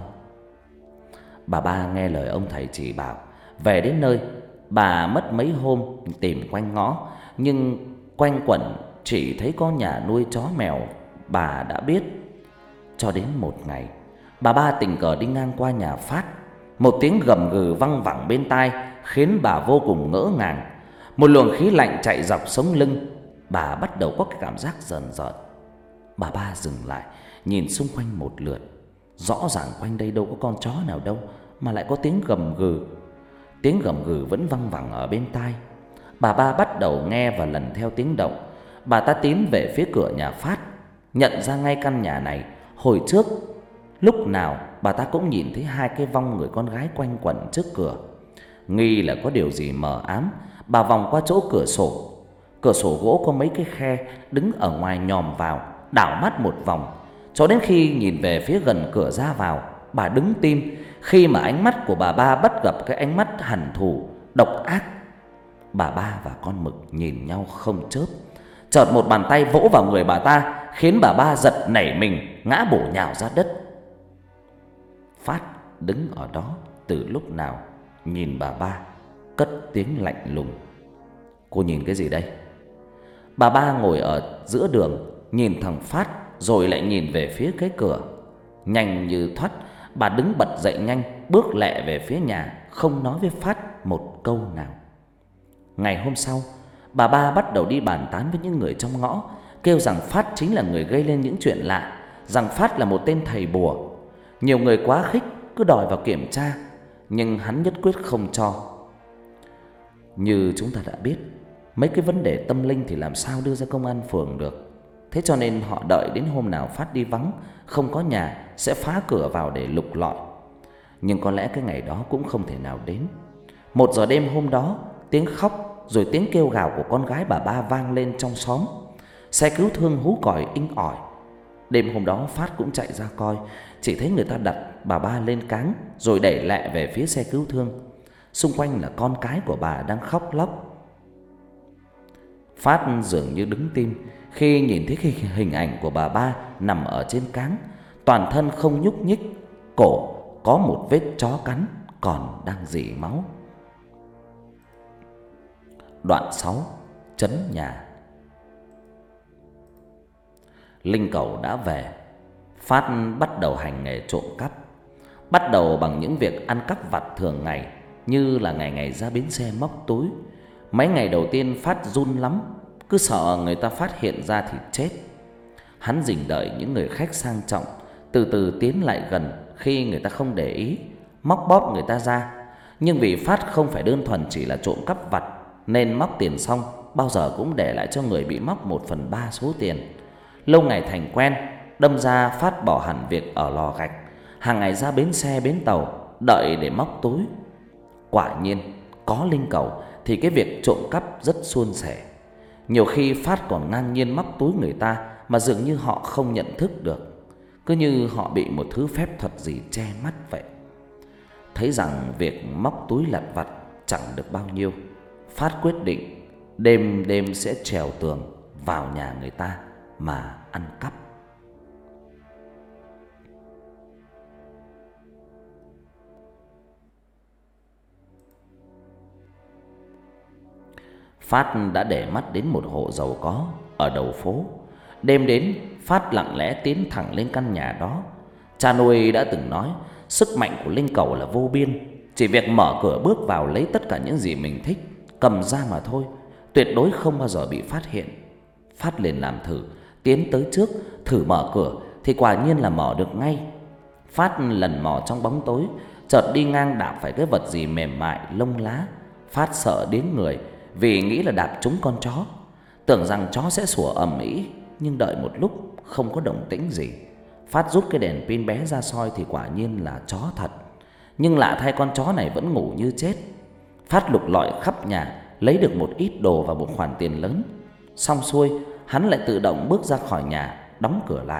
Bà Ba nghe lời ông thầy chỉ bảo, về đến nơi bà mất mấy hôm tìm quanh ngõ, nhưng quanh quẩn chỉ thấy có nhà nuôi chó mèo bà đã biết. Cho đến một ngày, bà Ba tình cờ đi ngang qua nhà Phát, một tiếng gầm gừ văng vẳng bên tai khiến bà vô cùng ngỡ ngàng. Một luồng khí lạnh chạy dọc sống lưng, bà bắt đầu có cái cảm giác rờn rợn. Bà Ba dừng lại, nhìn xung quanh một lượt. Rõ ràng quanh đây đâu có con chó nào đâu mà lại có tiếng gầm gừ. Tiếng gầm gừ vẫn văng vẳng ở bên tai. Bà Ba bắt đầu nghe và lần theo tiếng động. Bà ta tiến về phía cửa nhà Phát, nhận ra ngay căn nhà này hồi trước lúc nào bà ta cũng nhìn thấy hai cái vong người con gái quanh quẩn trước cửa. Nghi là có điều gì mờ ám, bà vòng qua chỗ cửa sổ. Cửa sổ gỗ có mấy cái khe, đứng ở ngoài nhòm vào, đảo mắt một vòng, cho đến khi nhìn về phía gần cửa ra vào, bà đứng tim khi mà ánh mắt của bà Ba bắt gặp cái ánh mắt hằn thù, độc ác. Bà Ba và con mực nhìn nhau không chớp. Chợt một bàn tay vỗ vào người bà ta, khiến bà Ba giật nảy mình, ngã bổ nhào ra đất. Phát đứng ở đó từ lúc nào, nhìn bà Ba, cất tiếng lạnh lùng: "Cô nhìn cái gì đây?" Bà Ba ngồi ở giữa đường, nhìn thằng Phát rồi lại nhìn về phía cái cửa. Nhanh như thoát, bà đứng bật dậy nhanh, bước lẹ về phía nhà, không nói với Phát một câu nào. Ngày hôm sau, bà Ba bắt đầu đi bàn tán với những người trong ngõ, kêu rằng Phát chính là người gây lên những chuyện lạ, rằng Phát là một tên thầy bùa. Nhiều người quá khích cứ đòi vào kiểm tra, nhưng hắn nhất quyết không cho. Như chúng ta đã biết, mấy cái vấn đề tâm linh thì làm sao đưa ra công an phường được. Thế cho nên họ đợi đến hôm nào Phát đi vắng, không có nhà, sẽ phá cửa vào để lục lọi. Nhưng có lẽ cái ngày đó cũng không thể nào đến. Một giờ đêm hôm đó, tiếng khóc rồi tiếng kêu gào của con gái bà Ba vang lên trong xóm. Xe cứu thương hú còi inh ỏi. Đêm hôm đó Phát cũng chạy ra coi, chỉ thấy người ta đặt bà Ba lên cáng rồi đẩy lẹ về phía xe cứu thương. Xung quanh là con cái của bà đang khóc lóc. Phát dường như đứng tim khi nhìn thấy cái hình ảnh của bà Ba nằm ở trên cáng, toàn thân không nhúc nhích, cổ có một vết chó cắn còn đang rỉ máu. Đoạn sáu. Trấn nhà. Linh cẩu đã về. Phát bắt đầu hành nghề trộm cắp. Bắt đầu bằng những việc ăn cắp vặt thường ngày, như là ngày ngày ra bến xe móc túi. Mấy ngày đầu tiên Phát run lắm, cứ sợ người ta phát hiện ra thì chết. Hắn rình đợi những người khách sang trọng, từ từ tiến lại gần khi người ta không để ý, móc bóp người ta ra. Nhưng vì Phát không phải đơn thuần chỉ là trộm cắp vặt, nên móc tiền xong bao giờ cũng để lại cho người bị móc một phần ba số tiền. Lâu ngày thành quen, đâm ra Phát bỏ hẳn việc ở lò gạch, hàng ngày ra bến xe bến tàu đợi để móc túi. Quả nhiên, có linh cầu thì cái việc trộm cắp rất suôn sẻ. Nhiều khi Phát còn ngang nhiên móc túi người ta mà dường như họ không nhận thức được, cứ như họ bị một thứ phép thuật gì che mắt vậy. Thấy rằng việc móc túi lặt vặt chẳng được bao nhiêu, Phát quyết định đêm đêm sẽ trèo tường vào nhà người ta mà ăn cắp. Phát đã để mắt đến một hộ giàu có ở đầu phố. Đêm đến, Phát lặng lẽ tiến thẳng lên căn nhà đó. Cha nuôi đã từng nói sức mạnh của linh cầu là vô biên, chỉ việc mở cửa bước vào lấy tất cả những gì mình thích, cầm ra mà thôi, tuyệt đối không bao giờ bị phát hiện. Phát liền làm thử, tiến tới trước thử mở cửa thì quả nhiên là mở được ngay. Phát lần mò trong bóng tối, chợt đi ngang đạp phải cái vật gì mềm mại lông lá. Phát sợ đến người vì nghĩ là đạp trúng con chó, tưởng rằng chó sẽ sủa ầm ĩ, nhưng đợi một lúc không có động tĩnh gì. Phát rút cái đèn pin bé ra soi thì quả nhiên là chó thật. Nhưng lạ thay, con chó này vẫn ngủ như chết. Phát lục lọi khắp nhà, lấy được một ít đồ và một khoản tiền lớn. Xong xuôi, hắn lại tự động bước ra khỏi nhà, đóng cửa lại.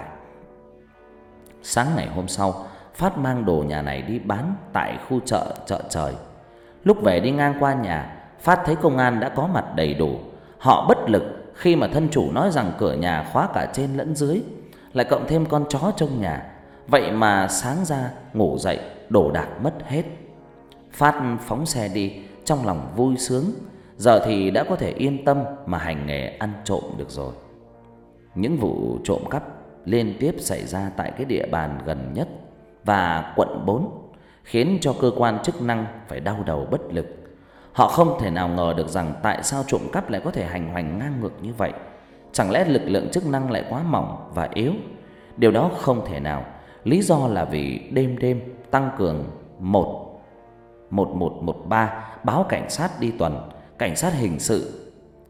Sáng ngày hôm sau, Phát mang đồ nhà này đi bán tại khu chợ chợ trời. Lúc về đi ngang qua nhà, Phát thấy công an đã có mặt đầy đủ. Họ bất lực khi mà thân chủ nói rằng cửa nhà khóa cả trên lẫn dưới, lại cộng thêm con chó trong nhà. Vậy mà sáng ra ngủ dậy, đồ đạc mất hết. Phát phóng xe đi, trong lòng vui sướng. Giờ thì đã có thể yên tâm mà hành nghề ăn trộm được rồi. Những vụ trộm cắp liên tiếp xảy ra tại cái địa bàn gần nhất và quận bốn, khiến cho cơ quan chức năng phải đau đầu bất lực. Họ không thể nào ngờ được rằng tại sao trộm cắp lại có thể hành hoành ngang ngược như vậy. Chẳng lẽ lực lượng chức năng lại quá mỏng và yếu? Điều đó không thể nào. Lý do là vì đêm đêm tăng cường một một một một ba báo cảnh sát đi tuần, cảnh sát hình sự.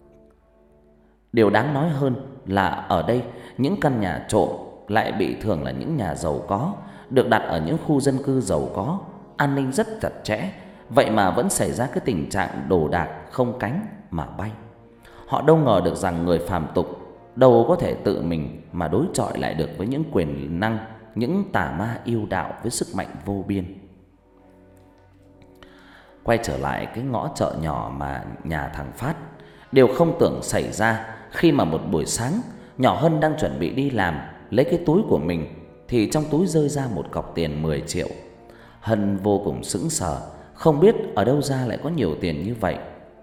Điều đáng nói hơn là ở đây những căn nhà trộm lại bị thường là những nhà giàu có, được đặt ở những khu dân cư giàu có, an ninh rất chặt chẽ. Vậy mà vẫn xảy ra cái tình trạng đồ đạc không cánh mà bay. Họ đâu ngờ được rằng người phàm tục đâu có thể tự mình mà đối chọi lại được với những quyền năng, những tà ma yêu đạo với sức mạnh vô biên. Quay trở lại cái ngõ chợ nhỏ mà nhà thằng Phát, điều không tưởng xảy ra khi mà một buổi sáng nhỏ Hân đang chuẩn bị đi làm, lấy cái túi của mình thì trong túi rơi ra một cọc tiền mười triệu. Hân vô cùng sững sờ, không biết ở đâu ra lại có nhiều tiền như vậy.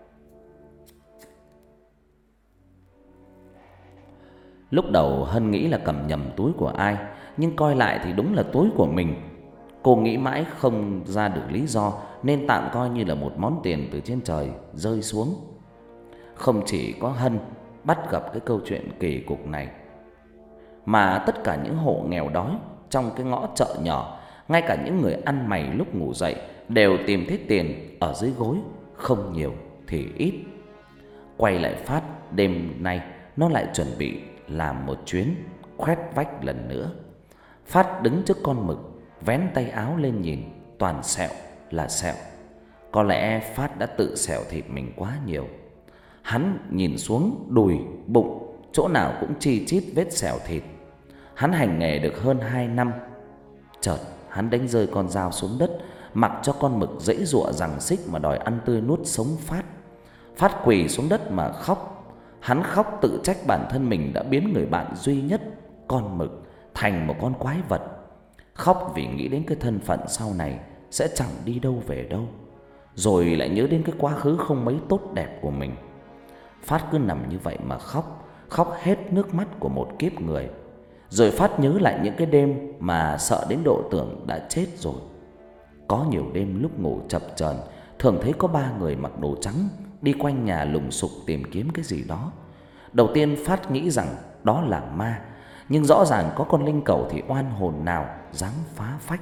Lúc đầu Hân nghĩ là cầm nhầm túi của ai, nhưng coi lại thì đúng là túi của mình. Cô nghĩ mãi không ra được lý do nên tạm coi như là một món tiền từ trên trời rơi xuống. Không chỉ có Hân bắt gặp cái câu chuyện kỳ cục này, mà tất cả những hộ nghèo đói trong cái ngõ chợ nhỏ, ngay cả những người ăn mày lúc ngủ dậy đều tìm thấy tiền ở dưới gối, không nhiều thì ít. Quay lại Phát, đêm nay nó lại chuẩn bị làm một chuyến khoét vách lần nữa. Phát đứng trước con mực, vén tay áo lên nhìn, toàn sẹo là sẹo. Có lẽ Phát đã tự xẻo thịt mình quá nhiều. Hắn nhìn xuống đùi, bụng, chỗ nào cũng chi chít vết xẻo thịt. Hắn hành nghề được hơn hai năm. Chợt hắn đánh rơi con dao xuống đất, mặc cho con mực giãy giụa giằng xích mà đòi ăn tươi nuốt sống Phát. Phát quỳ xuống đất mà khóc. Hắn khóc tự trách bản thân mình đã biến người bạn duy nhất, con mực, thành một con quái vật. Khóc vì nghĩ đến cái thân phận sau này sẽ chẳng đi đâu về đâu, rồi lại nhớ đến cái quá khứ không mấy tốt đẹp của mình. Phát cứ nằm như vậy mà khóc, khóc hết nước mắt của một kiếp người. Rồi Phát nhớ lại những cái đêm mà sợ đến độ tưởng đã chết rồi. Có nhiều đêm lúc ngủ chập chờn, thường thấy có ba người mặc đồ trắng đi quanh nhà lùng sục tìm kiếm cái gì đó. Đầu tiên Phát nghĩ rằng đó là ma, nhưng rõ ràng có con linh cẩu thì oan hồn nào dám phá phách.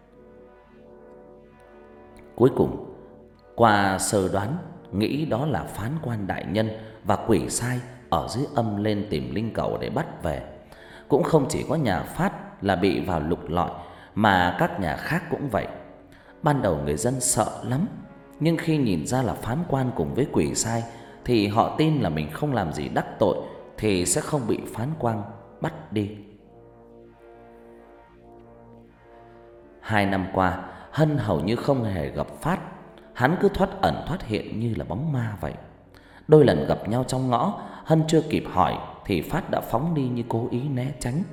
Cuối cùng, qua sơ đoán, nghĩ đó là phán quan đại nhân và quỷ sai ở dưới âm lên tìm linh cẩu để bắt về. Cũng không chỉ có nhà Phát là bị vào lục lọi, mà các nhà khác cũng vậy. Ban đầu người dân sợ lắm, nhưng khi nhìn ra là phán quan cùng với quỷ sai thì họ tin là mình không làm gì đắc tội thì sẽ không bị phán quan bắt đi. Hai năm qua, Hân hầu như không hề gặp Phát. Hắn cứ thoát ẩn thoát hiện như là bóng ma vậy. Đôi lần gặp nhau trong ngõ, Hân chưa kịp hỏi thì Phát đã phóng đi như cố ý né tránh.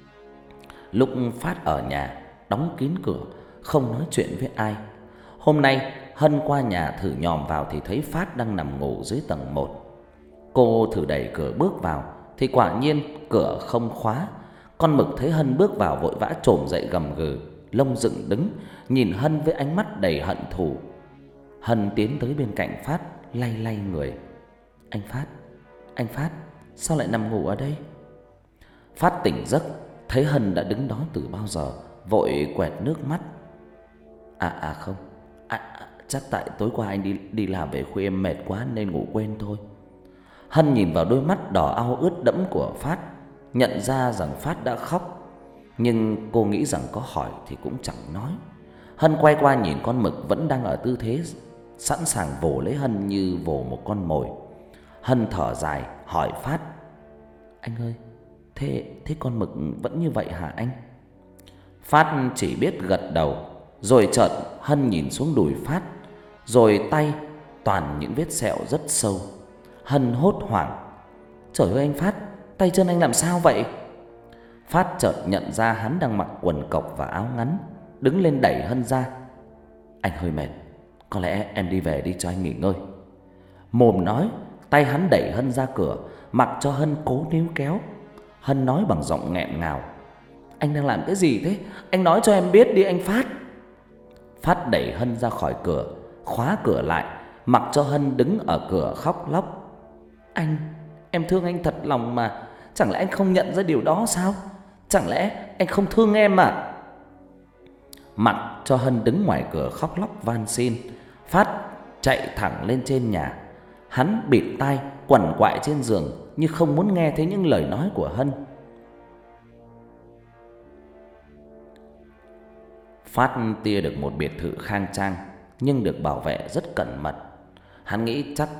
Lúc Phát ở nhà, đóng kín cửa, không nói chuyện với ai. Hôm nay Hân qua nhà thử nhòm vào thì thấy Phát đang nằm ngủ dưới tầng một. Cô thử đẩy cửa bước vào thì quả nhiên cửa không khóa. Con mực thấy Hân bước vào vội vã trồm dậy gầm gừ, lông dựng đứng, nhìn Hân với ánh mắt đầy hận thù. Hân tiến tới bên cạnh Phát, lay lay người. "Anh Phát, anh Phát, sao lại nằm ngủ ở đây?" Phát tỉnh giấc, thấy Hân đã đứng đó từ bao giờ, vội quẹt nước mắt. À à không, à, à, chắc tại tối qua anh đi đi làm về khuya em mệt quá nên ngủ quên thôi. Hân nhìn vào đôi mắt đỏ au ướt đẫm của Phát, nhận ra rằng Phát đã khóc, nhưng cô nghĩ rằng có hỏi thì cũng chẳng nói. Hân quay qua nhìn con mực vẫn đang ở tư thế sẵn sàng vồ lấy Hân như vồ một con mồi. Hân thở dài hỏi Phát: "Anh ơi, thế thế con mực vẫn như vậy hả anh?" Phát chỉ biết gật đầu. Rồi chợt Hân nhìn xuống đùi Phát, rồi tay toàn những vết sẹo rất sâu. Hân hốt hoảng: "Trời ơi anh Phát, tay chân anh làm sao vậy?" Phát chợt nhận ra hắn đang mặc quần cộc và áo ngắn, đứng lên đẩy Hân ra. "Anh hơi mệt, có lẽ em đi về đi cho anh nghỉ ngơi." Mồm nói, tay hắn đẩy Hân ra cửa, mặc cho Hân cố níu kéo. Hân nói bằng giọng nghẹn ngào: "Anh đang làm cái gì thế? Anh nói cho em biết đi anh Phát." Phát đẩy Hân ra khỏi cửa, khóa cửa lại, mặc cho Hân đứng ở cửa khóc lóc. "Anh, em thương anh thật lòng mà, chẳng lẽ anh không nhận ra điều đó sao? Chẳng lẽ anh không thương em à?" Mặc cho Hân đứng ngoài cửa khóc lóc van xin, Phát chạy thẳng lên trên nhà. Hắn bịt tai quằn quại trên giường như không muốn nghe thấy những lời nói của Hân. Phát tia được một biệt thự khang trang nhưng được bảo vệ rất cẩn mật. Hắn nghĩ chắc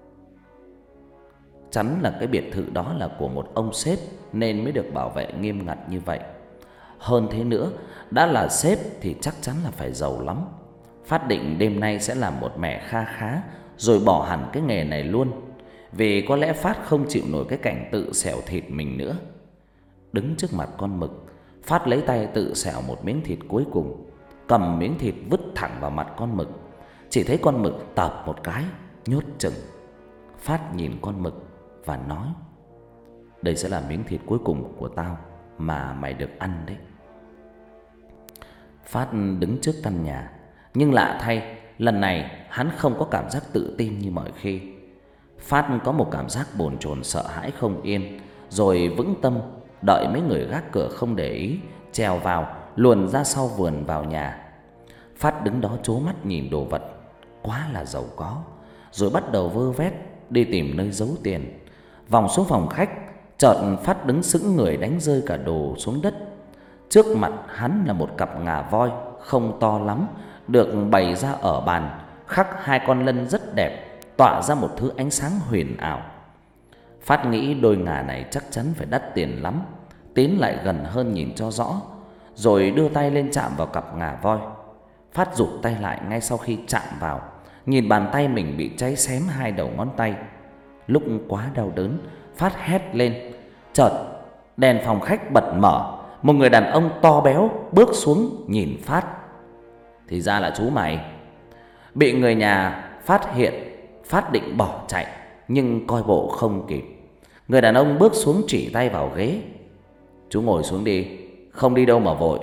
chắn là cái biệt thự đó là của một ông sếp nên mới được bảo vệ nghiêm ngặt như vậy. Hơn thế nữa, đã là sếp thì chắc chắn là phải giàu lắm. Phát định đêm nay sẽ làm một mẻ kha khá rồi bỏ hẳn cái nghề này luôn, vì có lẽ Phát không chịu nổi cái cảnh tự xẻo thịt mình nữa. Đứng trước mặt con mực, Phát lấy tay tự xẻo một miếng thịt cuối cùng, cầm miếng thịt vứt thẳng vào mặt con mực. Chỉ thấy con mực tợp một cái, nhốt chừng. Phát nhìn con mực và nói: "Đây sẽ là miếng thịt cuối cùng của tao mà mày được ăn đấy." Phát đứng trước căn nhà, nhưng lạ thay, lần này hắn không có cảm giác tự tin như mọi khi. Phát có một cảm giác bồn chồn sợ hãi không yên, rồi vững tâm đợi mấy người gác cửa không để ý, trèo vào luồn ra sau vườn vào nhà. Phát đứng đó trố mắt nhìn đồ vật quá là giàu có, rồi bắt đầu vơ vét đi tìm nơi giấu tiền. Vòng xuống phòng khách, chợt Phát đứng sững người đánh rơi cả đồ xuống đất. Trước mặt hắn là một cặp ngà voi không to lắm, được bày ra ở bàn, khắc hai con lân rất đẹp, tỏa ra một thứ ánh sáng huyền ảo. Phát nghĩ đôi ngà này chắc chắn phải đắt tiền lắm, tiến lại gần hơn nhìn cho rõ, rồi đưa tay lên chạm vào cặp ngà voi. Phát rụt tay lại ngay sau khi chạm vào, nhìn bàn tay mình bị cháy xém hai đầu ngón tay. Lúc quá đau đớn, Phát hét lên. Chợt đèn phòng khách bật mở, một người đàn ông to béo bước xuống nhìn Phát. Thì ra là chú mày. Bị người nhà phát hiện, Phát định bỏ chạy nhưng coi bộ không kịp. Người đàn ông bước xuống chỉ tay vào ghế. "Chú ngồi xuống đi, không đi đâu mà vội."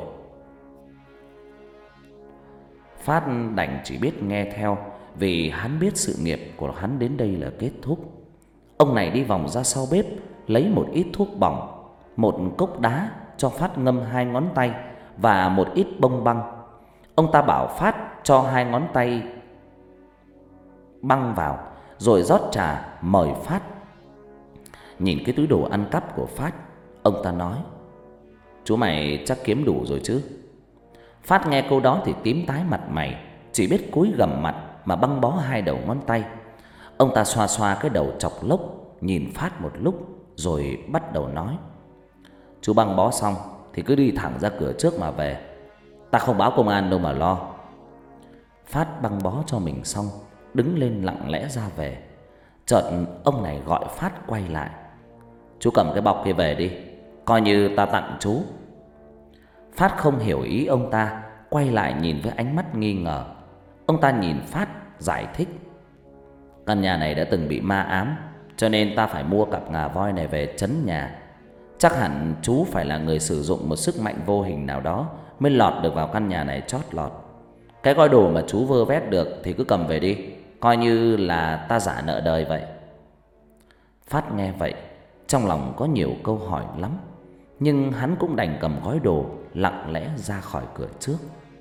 Phát đành chỉ biết nghe theo, vì hắn biết sự nghiệp của hắn đến đây là kết thúc. Ông này đi vòng ra sau bếp, lấy một ít thuốc bỏng, một cốc đá cho Phát ngâm hai ngón tay và một ít bông băng. Ông ta bảo Phát cho hai ngón tay băng vào, rồi rót trà mời Phát. Nhìn cái túi đồ ăn cắp của Phát, ông ta nói: "Chú mày chắc kiếm đủ rồi chứ?" Phát nghe câu đó thì tím tái mặt mày, chỉ biết cúi gằm mặt mà băng bó hai đầu ngón tay. Ông ta xoa xoa cái đầu chọc lốc, nhìn Phát một lúc rồi bắt đầu nói: "Chú băng bó xong thì cứ đi thẳng ra cửa trước mà về. Ta không báo công an đâu mà lo." Phát băng bó cho mình xong, đứng lên lặng lẽ ra về. Chợt ông này gọi Phát quay lại: "Chú cầm cái bọc kia về đi, coi như ta tặng chú." Phát không hiểu ý ông ta, quay lại nhìn với ánh mắt nghi ngờ. Ông ta nhìn Phát giải thích: "Căn nhà này đã từng bị ma ám, cho nên ta phải mua cặp ngà voi này về trấn nhà. Chắc hẳn chú phải là người sử dụng một sức mạnh vô hình nào đó mới lọt được vào căn nhà này chót lọt. Cái gói đồ mà chú vơ vét được thì cứ cầm về đi, coi như là ta giả nợ đời vậy." Phát nghe vậy, trong lòng có nhiều câu hỏi lắm, nhưng hắn cũng đành cầm gói đồ lặng lẽ ra khỏi cửa trước.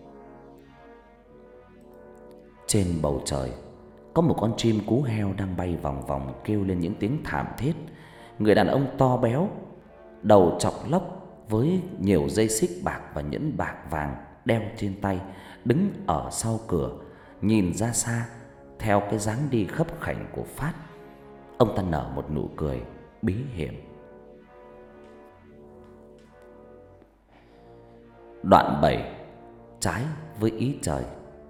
Trên bầu trời có một con chim cú heo đang bay vòng vòng kêu lên những tiếng thảm thiết. Người đàn ông to béo, đầu chọc lốc với nhiều dây xích bạc và nhẫn bạc vàng đeo trên tay, đứng ở sau cửa nhìn ra xa theo cái dáng đi khấp khểnh của Phát. Ông ta nở một nụ cười bí hiểm. Đoạn bảy: Trái với ý trời.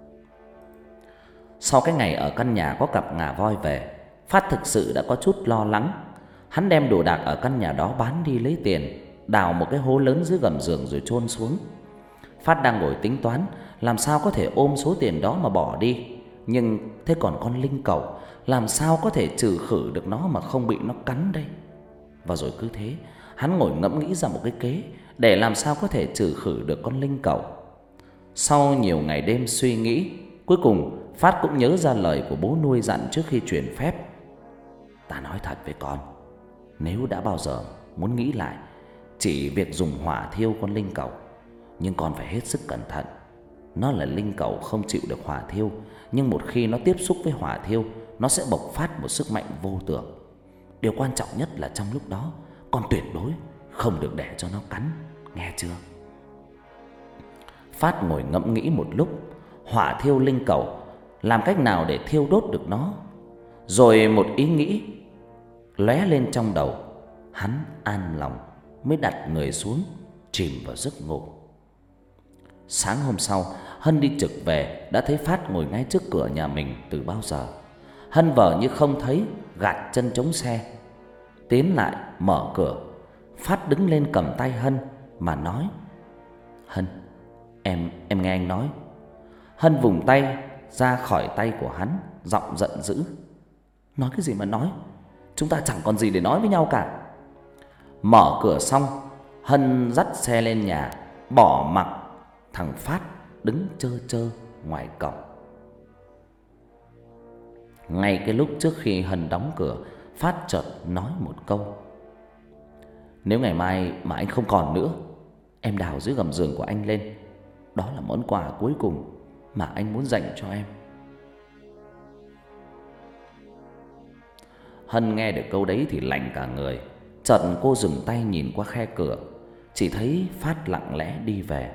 Sau cái ngày ở căn nhà có cặp ngà voi về, Phát thực sự đã có chút lo lắng. Hắn đem đồ đạc ở căn nhà đó bán đi lấy tiền, đào một cái hố lớn dưới gầm giường rồi chôn xuống. Phát đang ngồi tính toán làm sao có thể ôm số tiền đó mà bỏ đi, nhưng thế còn con linh cẩu, làm sao có thể trừ khử được nó mà không bị nó cắn đây? Và rồi cứ thế, hắn ngồi ngẫm nghĩ ra một cái kế để làm sao có thể trừ khử được con linh cẩu. Sau nhiều ngày đêm suy nghĩ, cuối cùng Phát cũng nhớ ra lời của bố nuôi dặn trước khi chuyển phép: "Ta nói thật với con, nếu đã bao giờ muốn nghĩ lại chỉ việc dùng hỏa thiêu con linh cẩu, nhưng con phải hết sức cẩn thận. Nó là linh cẩu không chịu được hỏa thiêu, nhưng một khi nó tiếp xúc với hỏa thiêu, nó sẽ bộc phát một sức mạnh vô tưởng. Điều quan trọng nhất là trong lúc đó, con tuyệt đối không được để cho nó cắn, nghe chưa?" Phát ngồi ngẫm nghĩ một lúc, hỏa thiêu linh cẩu, làm cách nào để thiêu đốt được nó? Rồi một ý nghĩ lóe lên trong đầu, hắn an lòng mới đặt người xuống, chìm vào giấc ngủ. Sáng hôm sau, Hân đi trực về đã thấy Phát ngồi ngay trước cửa nhà mình từ bao giờ. Hân vờ như không thấy, gạt chân chống xe, tiến lại mở cửa. Phát đứng lên cầm tay Hân mà nói: "Hân, em em nghe anh nói." Hân vùng tay ra khỏi tay của hắn, giọng giận dữ: "Nói cái gì mà nói? Chúng ta chẳng còn gì để nói với nhau cả." Mở cửa xong, Hân dắt xe lên nhà, bỏ mặc thằng Phát đứng trơ trơ ngoài cổng. Ngay cái lúc trước khi Hân đóng cửa, Phát chợt nói một câu: "Nếu ngày mai mà anh không còn nữa, em đào dưới gầm giường của anh lên. Đó là món quà cuối cùng mà anh muốn dành cho em." Hân nghe được câu đấy thì lạnh cả người. Chợt cô dừng tay nhìn qua khe cửa, chỉ thấy Phát lặng lẽ đi về.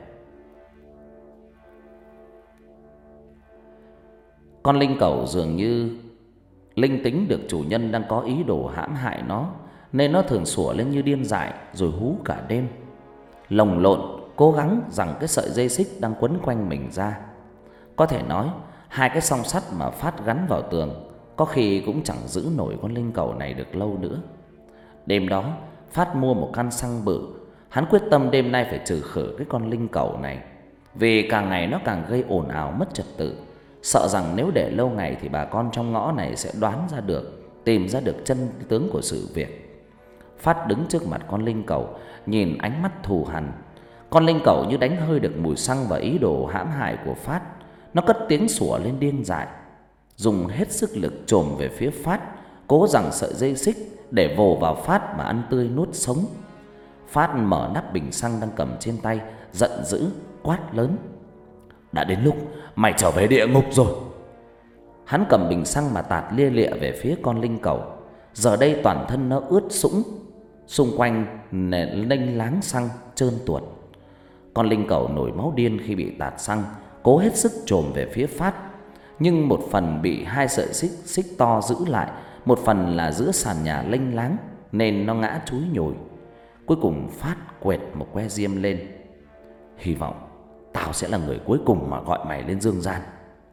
Con linh cẩu dường như linh tính được chủ nhân đang có ý đồ hãm hại nó, nên nó thường sủa lên như điên dại rồi hú cả đêm, lồng lộn cố gắng giằng cái sợi dây xích đang quấn quanh mình ra. Có thể nói hai cái song sắt mà Phát gắn vào tường có khi cũng chẳng giữ nổi con linh cẩu này được lâu nữa. Đêm đó, Phát mua một căn xăng bự. Hắn quyết tâm đêm nay phải trừ khử cái con linh cẩu này, vì càng ngày nó càng gây ồn ào mất trật tự. Sợ rằng nếu để lâu ngày thì bà con trong ngõ này sẽ đoán ra được, tìm ra được chân tướng của sự việc. Phát đứng trước mặt con linh cẩu, nhìn ánh mắt thù hằn. Con linh cẩu như đánh hơi được mùi xăng và ý đồ hãm hại của Phát. Nó cất tiếng sủa lên điên dại, dùng hết sức lực chồm về phía Phát, cố giằng sợi dây xích để vồ vào Phát mà ăn tươi nuốt sống. Phát mở nắp bình xăng đang cầm trên tay, giận dữ quát lớn: "Đã đến lúc mày trở về địa ngục rồi." Hắn cầm bình xăng mà tạt lia lịa về phía con linh cẩu. Giờ đây toàn thân nó ướt sũng, xung quanh nền lênh láng xăng trơn tuột. Con linh cẩu nổi máu điên khi bị tạt xăng, cố hết sức chồm về phía Phát, nhưng một phần bị hai sợi xích xích to giữ lại, một phần là giữa sàn nhà lênh láng nên nó ngã chúi nhồi. Cuối cùng Phát quệt một que diêm lên: "Hy vọng tao sẽ là người cuối cùng mà gọi mày lên dương gian."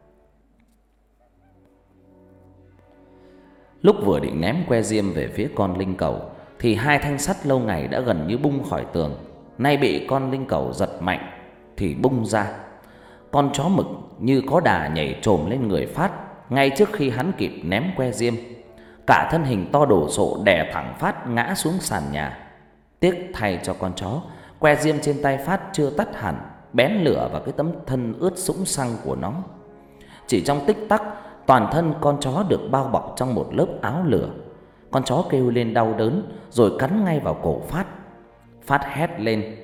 Lúc vừa định ném que diêm về phía con linh cẩu thì hai thanh sắt lâu ngày đã gần như bung khỏi tường, nay bị con linh cẩu giật mạnh thì bung ra. Con chó mực như có đà nhảy chồm lên người Phát ngay trước khi hắn kịp ném que diêm. Cả thân hình to đổ sộ đè thẳng Phát ngã xuống sàn nhà. Tiếc thay cho con chó, que diêm trên tay Phát chưa tắt hẳn, bén lửa vào cái tấm thân ướt sũng xăng của nó. Chỉ trong tích tắc, toàn thân con chó được bao bọc trong một lớp áo lửa. Con chó kêu lên đau đớn rồi cắn ngay vào cổ Phát. Phát hét lên.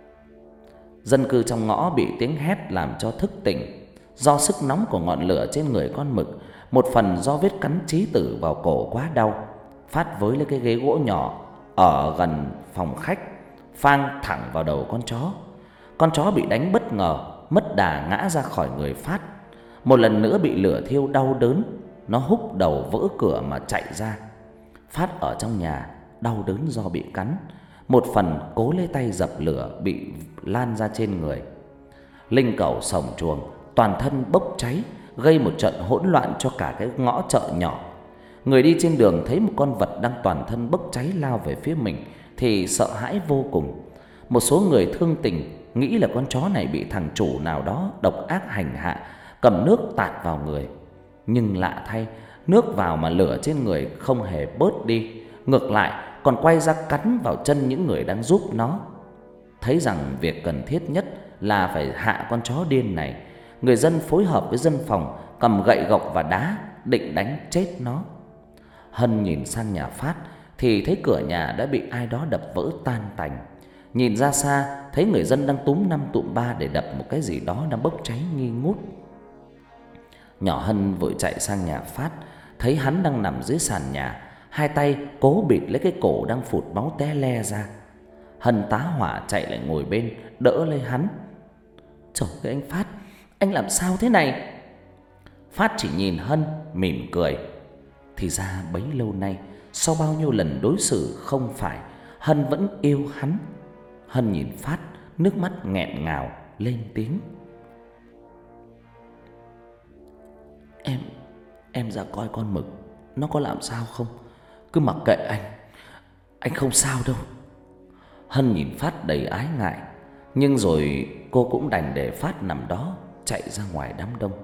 Dân cư trong ngõ bị tiếng hét làm cho thức tỉnh. Do sức nóng của ngọn lửa trên người con mực, một phần do vết cắn chí tử vào cổ quá đau, Phát với lấy cái ghế gỗ nhỏ ở gần phòng khách phang thẳng vào đầu con chó. Con chó bị đánh bất ngờ, mất đà ngã ra khỏi người Phát. Một lần nữa bị lửa thiêu đau đớn, nó húc đầu vỡ cửa mà chạy ra. Phát ở trong nhà đau đớn do bị cắn, một phần cố lấy tay dập lửa bị lan ra trên người. Linh cẩu sổng chuồng, toàn thân bốc cháy, gây một trận hỗn loạn cho cả cái ngõ chợ nhỏ. Người đi trên đường thấy một con vật đang toàn thân bốc cháy lao về phía mình thì sợ hãi vô cùng. Một số người thương tình nghĩ là con chó này bị thằng chủ nào đó độc ác hành hạ, cầm nước tạt vào người. Nhưng lạ thay, nước vào mà lửa trên người không hề bớt đi, ngược lại còn quay ra cắn vào chân những người đang giúp nó. Thấy rằng việc cần thiết nhất là phải hạ con chó điên này, người dân phối hợp với dân phòng cầm gậy gộc và đá định đánh chết nó. Hân nhìn sang nhà Phát thì thấy cửa nhà đã bị ai đó đập vỡ tan tành. Nhìn ra xa thấy người dân đang túm năm tụm ba để đập một cái gì đó đang bốc cháy nghi ngút. Nhỏ Hân vội chạy sang nhà Phát, thấy hắn đang nằm dưới sàn nhà, hai tay cố bịt lấy cái cổ đang phụt máu té le ra. Hân tá hỏa chạy lại ngồi bên đỡ lấy hắn. "Trời ơi anh Phát, anh làm sao thế này?" Phát chỉ nhìn Hân mỉm cười. Thì ra bấy lâu nay, sau bao nhiêu lần đối xử không phải, Hân vẫn yêu hắn. Hân nhìn Phát, nước mắt nghẹn ngào lên tiếng. Em Em ra coi con mực nó có làm sao không. Cứ mặc kệ anh, anh không sao đâu. Hân nhìn Phát đầy ái ngại, nhưng rồi cô cũng đành để Phát nằm đó chạy ra ngoài đám đông.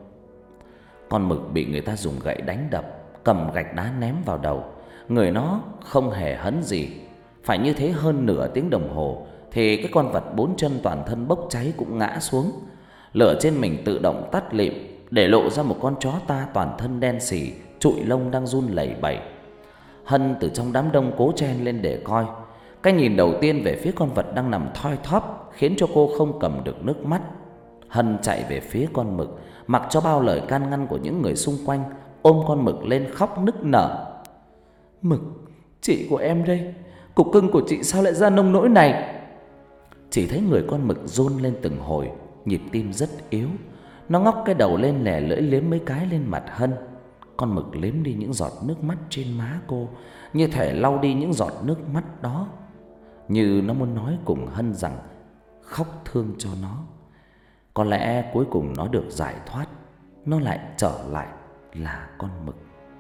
Con mực bị người ta dùng gậy đánh đập, cầm gạch đá ném vào đầu. Người nó không hề hấn gì. Phải như thế hơn nửa tiếng đồng hồ thì cái con vật bốn chân toàn thân bốc cháy cũng ngã xuống. Lửa trên mình tự động tắt lịm, để lộ ra một con chó ta toàn thân đen sì, trụi lông đang run lẩy bẩy. Hân từ trong đám đông cố chen lên để coi. Cái nhìn đầu tiên về phía con vật đang nằm thoi thóp khiến cho cô không cầm được nước mắt. Hân chạy về phía con mực, mặc cho bao lời can ngăn của những người xung quanh, ôm con mực lên khóc nức nở. "Mực, chị của em đây, cục cưng của chị sao lại ra nông nỗi này?" Chỉ thấy người con mực run lên từng hồi, nhịp tim rất yếu. Nó ngóc cái đầu lên lè lưỡi liếm mấy cái lên mặt Hân. Con mực liếm đi những giọt nước mắt trên má cô, như thể lau đi những giọt nước mắt đó, như nó muốn nói cùng Hân rằng khóc thương cho nó. Có lẽ cuối cùng nó được giải thoát, nó lại trở lại là con mực.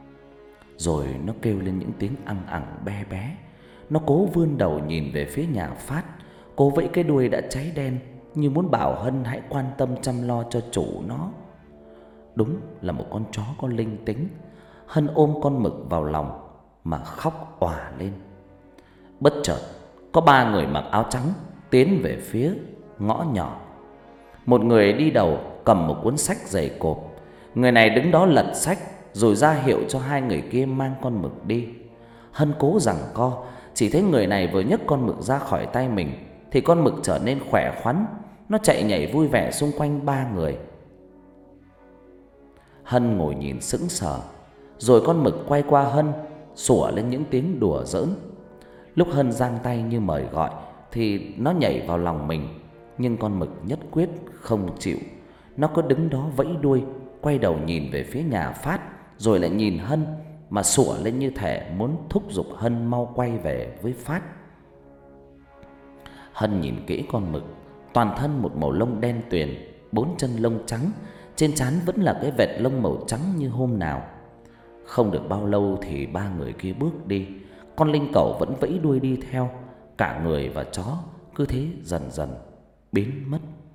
Rồi nó kêu lên những tiếng ăng ẳng be bé. Nó cố vươn đầu nhìn về phía nhà Phát, cố vẫy cái đuôi đã cháy đen, như muốn bảo Hân hãy quan tâm chăm lo cho chủ nó. Đúng là một con chó có linh tính. Hân ôm con mực vào lòng mà khóc òa lên. Bất chợt có ba người mặc áo trắng tiến về phía ngõ nhỏ. Một người đi đầu cầm một cuốn sách dày cộp. Người này đứng đó lật sách rồi ra hiệu cho hai người kia mang con mực đi. Hân cố giằng co, chỉ thấy người này vừa nhấc con mực ra khỏi tay mình thì con mực trở nên khỏe khoắn. Nó chạy nhảy vui vẻ xung quanh ba người. Hân ngồi nhìn sững sờ. Rồi con mực quay qua Hân, sủa lên những tiếng đùa giỡn. Lúc Hân giang tay như mời gọi thì nó nhảy vào lòng mình. nhưng con mực nhất quyết không chịu. Nó cứ đứng đó vẫy đuôi, quay đầu nhìn về phía nhà Phát, rồi lại nhìn Hân mà sủa lên như thể muốn thúc giục Hân mau quay về với Phát. Hân nhìn kỹ con mực, toàn thân một màu lông đen tuyền, bốn chân lông trắng, trên trán vẫn là cái vệt lông màu trắng như hôm nào. Không được bao lâu thì ba người kia bước đi, con linh cẩu vẫn vẫy đuôi đi theo, cả người và chó cứ thế dần dần biến mất.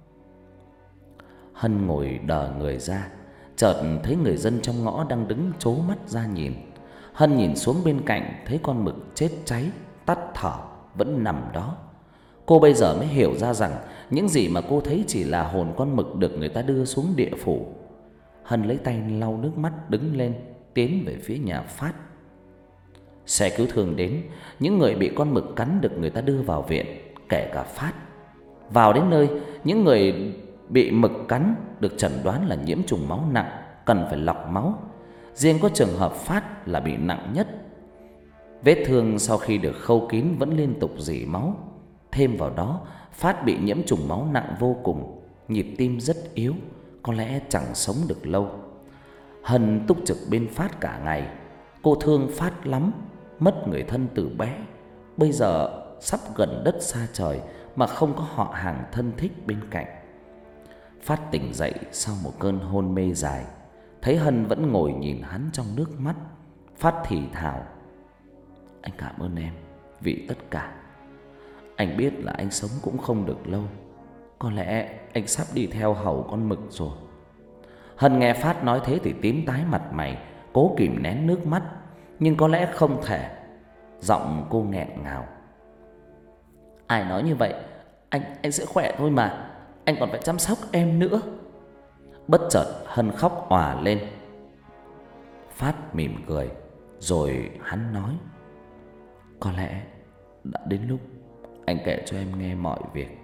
Hân ngồi đờ người ra, chợt thấy người dân trong ngõ đang đứng trố mắt ra nhìn. Hân nhìn xuống bên cạnh, thấy con mực chết cháy, tắt thở vẫn nằm đó. Cô bây giờ mới hiểu ra rằng những gì mà cô thấy chỉ là hồn con mực được người ta đưa xuống địa phủ. Hân lấy tay lau nước mắt, đứng lên tiến về phía nhà Phát. Xe cứu thương đến, những người bị con mực cắn được người ta đưa vào viện, kể cả Phát. Vào đến nơi, những người bị mực cắn được chẩn đoán là nhiễm trùng máu nặng, cần phải lọc máu. Riêng có trường hợp Phát là bị nặng nhất. Vết thương sau khi được khâu kín vẫn liên tục rỉ máu. Thêm vào đó, Phát bị nhiễm trùng máu nặng vô cùng, nhịp tim rất yếu, có lẽ chẳng sống được lâu. Hân túc trực bên Phát cả ngày. Cô thương Phát lắm, mất người thân từ bé, bây giờ sắp gần đất xa trời mà không có họ hàng thân thích bên cạnh. Phát tỉnh dậy sau một cơn hôn mê dài, thấy Hân vẫn ngồi nhìn hắn trong nước mắt. Phát thì thào: "Anh cảm ơn em vì tất cả. Anh biết là anh sống cũng không được lâu, có lẽ anh sắp đi theo hầu con mực rồi." Hân nghe Phát nói thế thì tím tái mặt mày, cố kìm nén nước mắt, nhưng có lẽ không thể. Giọng cô nghẹn ngào: "Ai nói như vậy, anh anh sẽ khỏe thôi mà, anh còn phải chăm sóc em nữa." Bất chợt Hân khóc òa lên. Phát mỉm cười, rồi hắn nói: "Có lẽ đã đến lúc anh kể cho em nghe mọi việc."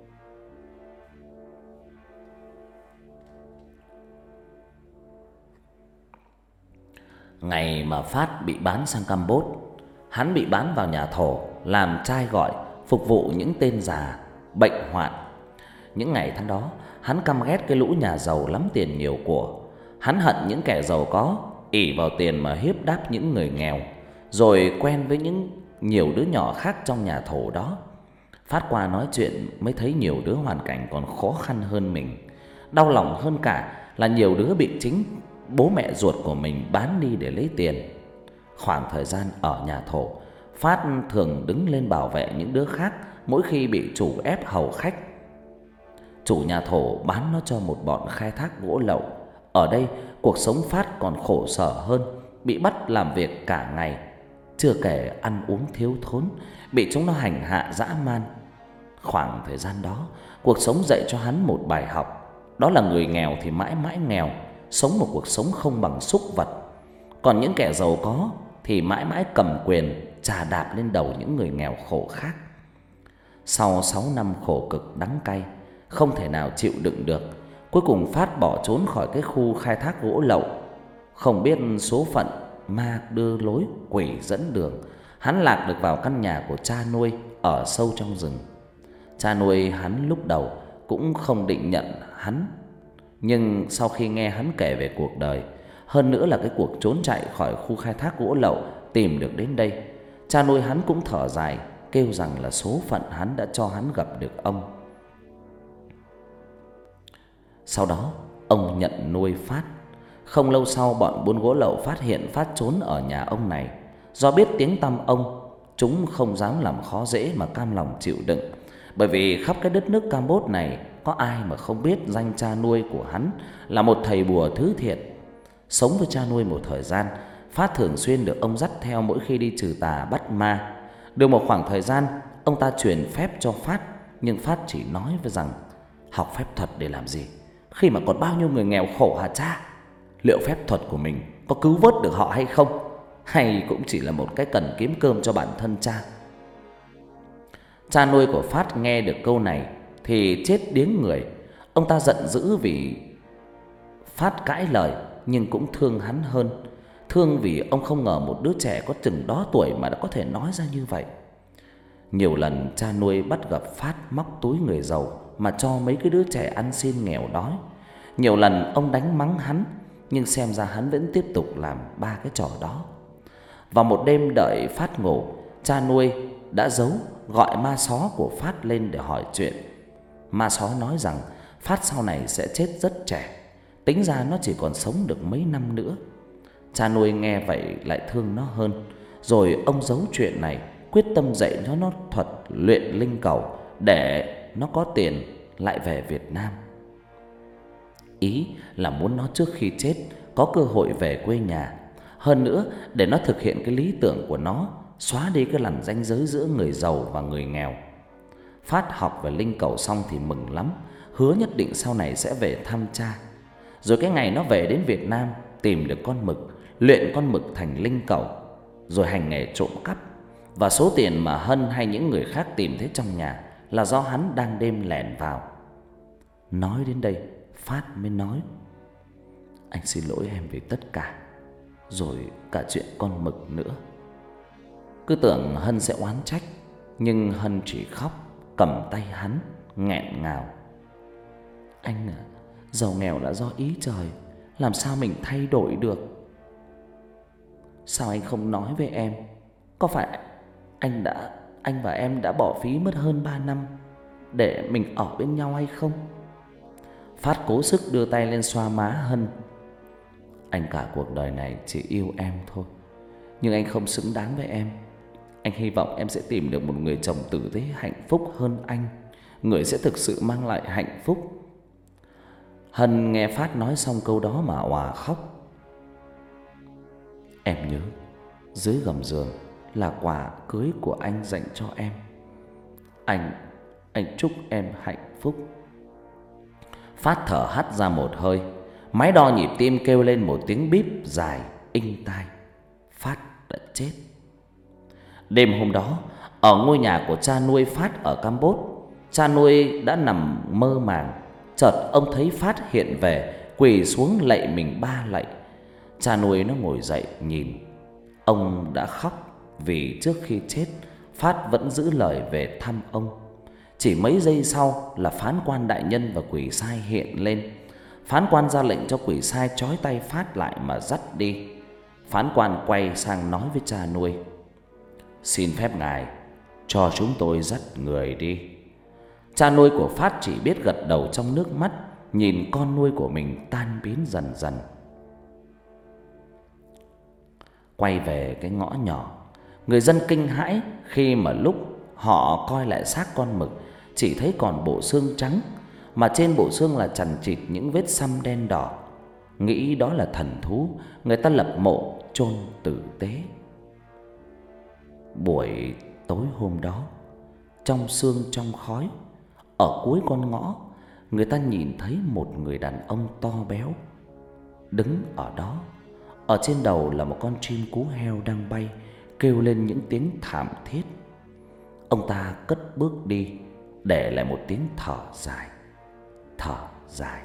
Ngày mà Phát bị bán sang Campuchia, hắn bị bán vào nhà thổ làm trai gọi, phục vụ những tên già bệnh hoạn. Những ngày tháng đó, hắn căm ghét cái lũ nhà giàu lắm tiền nhiều của. Hắn hận những kẻ giàu có ỷ vào tiền mà hiếp đáp những người nghèo, rồi quen với những nhiều đứa nhỏ khác trong nhà thổ đó. Phát qua nói chuyện mới thấy nhiều đứa hoàn cảnh còn khó khăn hơn mình. Đau lòng hơn cả là nhiều đứa bị chính bố mẹ ruột của mình bán đi để lấy tiền. Khoảng thời gian ở nhà thổ, Phát thường đứng lên bảo vệ những đứa khác mỗi khi bị chủ ép hầu khách. Chủ nhà thổ bán nó cho một bọn khai thác gỗ lậu. Ở đây cuộc sống Phát còn khổ sở hơn, bị bắt làm việc cả ngày, chưa kể ăn uống thiếu thốn, bị chúng nó hành hạ dã man. Khoảng thời gian đó, cuộc sống dạy cho hắn một bài học, đó là người nghèo thì mãi mãi nghèo, sống một cuộc sống không bằng súc vật. Còn những kẻ giàu có thì mãi mãi cầm quyền chà đạp lên đầu những người nghèo khổ khác. Sau sáu năm khổ cực đắng cay, không thể nào chịu đựng được, cuối cùng Phát bỏ trốn khỏi cái khu khai thác gỗ lậu. Không biết số phận, ma đưa lối, quỷ dẫn đường, hắn lạc được vào căn nhà của cha nuôi ở sâu trong rừng. Cha nuôi hắn lúc đầu cũng không định nhận hắn, nhưng sau khi nghe hắn kể về cuộc đời, hơn nữa là cái cuộc trốn chạy khỏi khu khai thác gỗ lậu tìm được đến đây, cha nuôi hắn cũng thở dài, kêu rằng là số phận hắn đã cho hắn gặp được ông. Sau đó ông nhận nuôi Phát. Không lâu sau, bọn buôn gỗ lậu phát hiện Phát trốn ở nhà ông này. Do biết tiếng tăm ông, chúng không dám làm khó dễ mà cam lòng chịu đựng. Bởi vì khắp cái đất nước Campuchia này, có ai mà không biết danh cha nuôi của hắn là một thầy bùa thứ thiệt. Sống với cha nuôi một thời gian, Phát thường xuyên được ông dắt theo mỗi khi đi trừ tà bắt ma. Được một khoảng thời gian, ông ta truyền phép cho Phát, nhưng Phát chỉ nói với rằng: "Học phép thuật để làm gì, khi mà còn bao nhiêu người nghèo khổ hả cha? Liệu phép thuật của mình có cứu vớt được họ hay không? Hay cũng chỉ là một cái cần kiếm cơm cho bản thân cha?" Cha nuôi của Phát nghe được câu này thì chết điếng người. Ông ta giận dữ vì Phát cãi lời, nhưng cũng thương hắn hơn. Thương vì ông không ngờ một đứa trẻ có chừng đó tuổi mà đã có thể nói ra như vậy. Nhiều lần cha nuôi bắt gặp Phát móc túi người giàu mà cho mấy cái đứa trẻ ăn xin nghèo đói. Nhiều lần ông đánh mắng hắn, nhưng xem ra hắn vẫn tiếp tục làm ba cái trò đó. Vào một đêm đợi Phát ngủ, cha nuôi đã giấu gọi ma xó của Phát lên để hỏi chuyện. Ma xó nói rằng Phát sau này sẽ chết rất trẻ, tính ra nó chỉ còn sống được mấy năm nữa. Cha nuôi nghe vậy lại thương nó hơn, rồi ông giấu chuyện này, quyết tâm dạy cho nó thuật luyện linh cẩu để nó có tiền lại về Việt Nam. Ý là muốn nó trước khi chết có cơ hội về quê nhà. Hơn nữa, để nó thực hiện cái lý tưởng của nó, xóa đi cái lằn ranh giới giữa người giàu và người nghèo. Phát học về linh cẩu xong thì mừng lắm, hứa nhất định sau này sẽ về thăm cha. Rồi cái ngày nó về đến Việt Nam, tìm được con mực, luyện con mực thành linh cẩu, rồi hành nghề trộm cắp. Và số tiền mà Hân hay những người khác tìm thấy trong nhà là do hắn đang đêm lẻn vào. Nói đến đây, Phát mới nói: "Anh xin lỗi em về tất cả, rồi cả chuyện con mực nữa." Cứ tưởng Hân sẽ oán trách, nhưng Hân chỉ khóc, cầm tay hắn, nghẹn ngào: "Anh à, giàu nghèo là do ý trời, làm sao mình thay đổi được? Sao anh không nói với em? Có phải anh đã anh và em đã bỏ phí mất hơn ba năm để mình ở bên nhau hay không?" Phát cố sức đưa tay lên xoa má Hân: "Anh cả cuộc đời này chỉ yêu em thôi, nhưng anh không xứng đáng với em. Anh hy vọng em sẽ tìm được một người chồng tử tế hạnh phúc hơn anh, người sẽ thực sự mang lại hạnh phúc." Hân nghe Phát nói xong câu đó mà òa khóc. "Em nhớ, dưới gầm giường là quà cưới của anh dành cho em. Anh, anh chúc em hạnh phúc." Phát thở hắt ra một hơi, máy đo nhịp tim kêu lên một tiếng bíp dài inh tai. Phát đã chết. Đêm hôm đó, ở ngôi nhà của cha nuôi Phát ở Campuchia, cha nuôi đã nằm mơ màng. Chợt ông thấy Phát hiện về, quỳ xuống lạy mình ba lạy. Cha nuôi nó ngồi dậy nhìn. Ông đã khóc vì trước khi chết, Phát vẫn giữ lời về thăm ông. Chỉ mấy giây sau là phán quan đại nhân và quỷ sai hiện lên. Phán quan ra lệnh cho quỷ sai trói tay Phát lại mà dắt đi. Phán quan quay sang nói với cha nuôi: "Xin phép ngài cho chúng tôi dắt người đi." Cha nuôi của Phát chỉ biết gật đầu trong nước mắt, nhìn con nuôi của mình tan biến dần dần. Quay về cái ngõ nhỏ, người dân kinh hãi khi mà lúc họ coi lại xác con mực, chỉ thấy còn bộ xương trắng, mà trên bộ xương là chằng chịt những vết xăm đen đỏ. Nghĩ đó là thần thú, người ta lập mộ chôn tử tế. Buổi tối hôm đó, trong sương trong khói, ở cuối con ngõ, người ta nhìn thấy một người đàn ông to béo đứng ở đó. Ở trên đầu là một con chim cú heo đang bay, kêu lên những tiếng thảm thiết. Ông ta cất bước đi, để lại một tiếng thở dài, thở dài.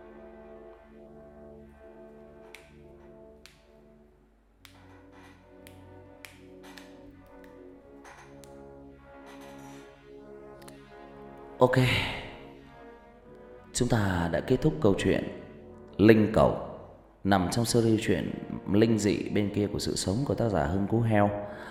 Ok, chúng ta đã kết thúc câu chuyện Linh Cẩu, nằm trong series truyện linh dị bên kia của sự sống của tác giả Hưng Cú Heo.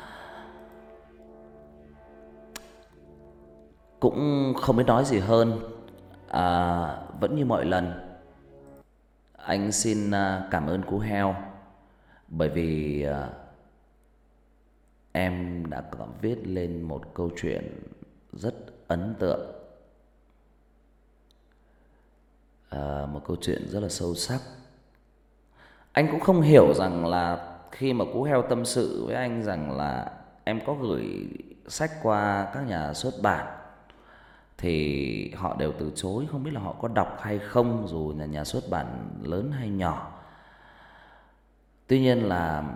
Cũng không biết nói gì hơn. à, Vẫn như mọi lần, anh xin cảm ơn Cú Heo, bởi vì à, em đã viết lên một câu chuyện rất ấn tượng, à, một câu chuyện rất là sâu sắc. Anh cũng không hiểu rằng là khi mà Cú Heo tâm sự với anh rằng là em có gửi sách qua các nhà xuất bản thì họ đều từ chối, không biết là họ có đọc hay không, dù là nhà xuất bản lớn hay nhỏ. Tuy nhiên là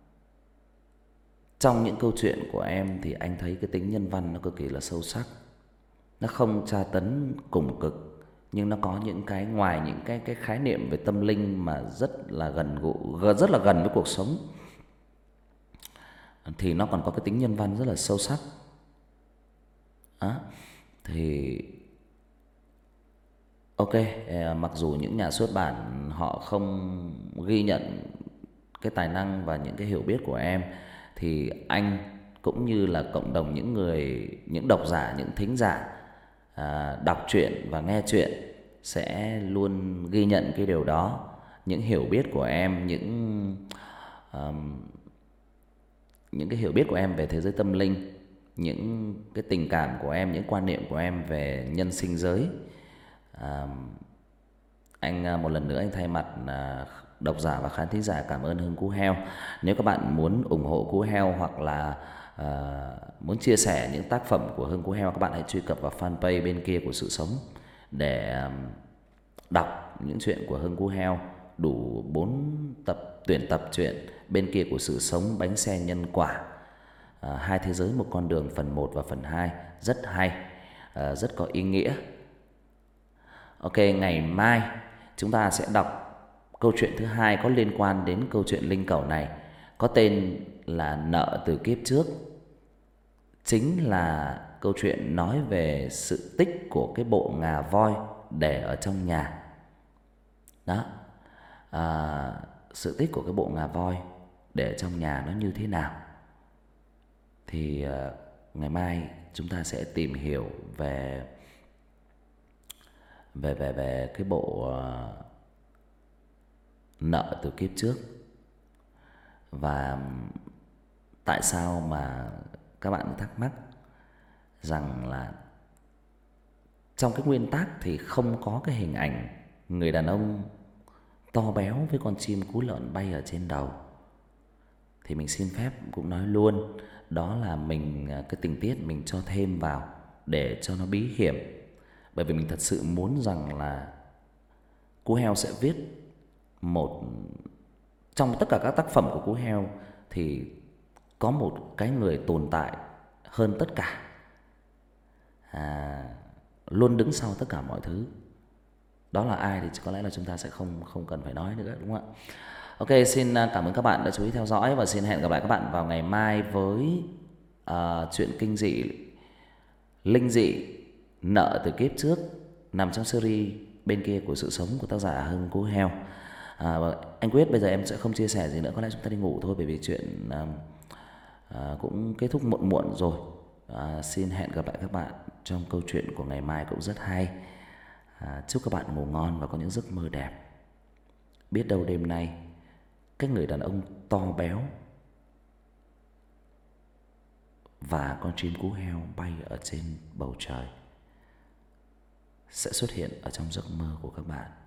trong những câu chuyện của em thì anh thấy cái tính nhân văn nó cực kỳ là sâu sắc. Nó không tra tấn cùng cực, nhưng nó có những cái ngoài những cái cái khái niệm về tâm linh mà rất là gần gũi, rất là gần với cuộc sống, thì nó còn có cái tính nhân văn rất là sâu sắc. Đó. Thì ok, mặc dù những nhà xuất bản họ không ghi nhận cái tài năng và những cái hiểu biết của em, thì anh cũng như là cộng đồng những người, những độc giả, những thính giả à, đọc truyện và nghe truyện sẽ luôn ghi nhận cái điều đó. Những hiểu biết của em, những um, những cái hiểu biết của em về thế giới tâm linh, những cái tình cảm của em, những quan niệm của em về nhân sinh giới. À, anh một lần nữa anh thay mặt độc giả và khán thính giả cảm ơn Hưng Cú Heo. Nếu các bạn muốn ủng hộ Cú Heo hoặc là à, muốn chia sẻ những tác phẩm của Hưng Cú Heo, các bạn hãy truy cập vào fanpage Bên Kia Của Sự Sống để đọc những chuyện của Hưng Cú Heo. Đủ bốn tập tuyển tập truyện Bên Kia Của Sự Sống, Bánh Xe Nhân Quả, à, Hai Thế Giới Một Con Đường phần một và phần hai, rất hay, à, rất có ý nghĩa. Ok, ngày mai chúng ta sẽ đọc câu chuyện thứ hai có liên quan đến câu chuyện linh cẩu này, có tên là Nợ Từ Kiếp Trước. Chính là câu chuyện nói về sự tích của cái bộ ngà voi để ở trong nhà. Đó, à, sự tích của cái bộ ngà voi để ở trong nhà nó như thế nào. Thì à, ngày mai chúng ta sẽ tìm hiểu về về về về cái bộ uh, Nợ Từ Kiếp Trước, và tại sao mà các bạn thắc mắc rằng là trong cái nguyên tác thì không có cái hình ảnh người đàn ông to béo với con chim cú lợn bay ở trên đầu. Thì mình xin phép cũng nói luôn, đó là mình cái tình tiết mình cho thêm vào để cho nó bí hiểm. Bởi vì mình thật sự muốn rằng là Cú Heo sẽ viết một, trong tất cả các tác phẩm của Cú Heo thì có một cái người tồn tại hơn tất cả, à, luôn đứng sau tất cả mọi thứ. Đó là ai thì có lẽ là chúng ta sẽ không không cần phải nói nữa, đúng không ạ? Ok, xin cảm ơn các bạn đã chú ý theo dõi, và xin hẹn gặp lại các bạn vào ngày mai với uh, chuyện kinh dị, linh dị, Nợ Từ Kiếp Trước, nằm trong series Bên Kia Của Sự Sống của tác giả Hưng Cú Heo. À, anh quyết bây giờ em sẽ không chia sẻ gì nữa, có lẽ chúng ta đi ngủ thôi, bởi vì chuyện à, à, cũng kết thúc muộn muộn rồi. À, xin hẹn gặp lại các bạn trong câu chuyện của ngày mai cũng rất hay. À, chúc các bạn ngủ ngon và có những giấc mơ đẹp. Biết đâu đêm nay cái người đàn ông to béo và con chim cú heo bay ở trên bầu trời sẽ xuất hiện ở trong giấc mơ của các bạn.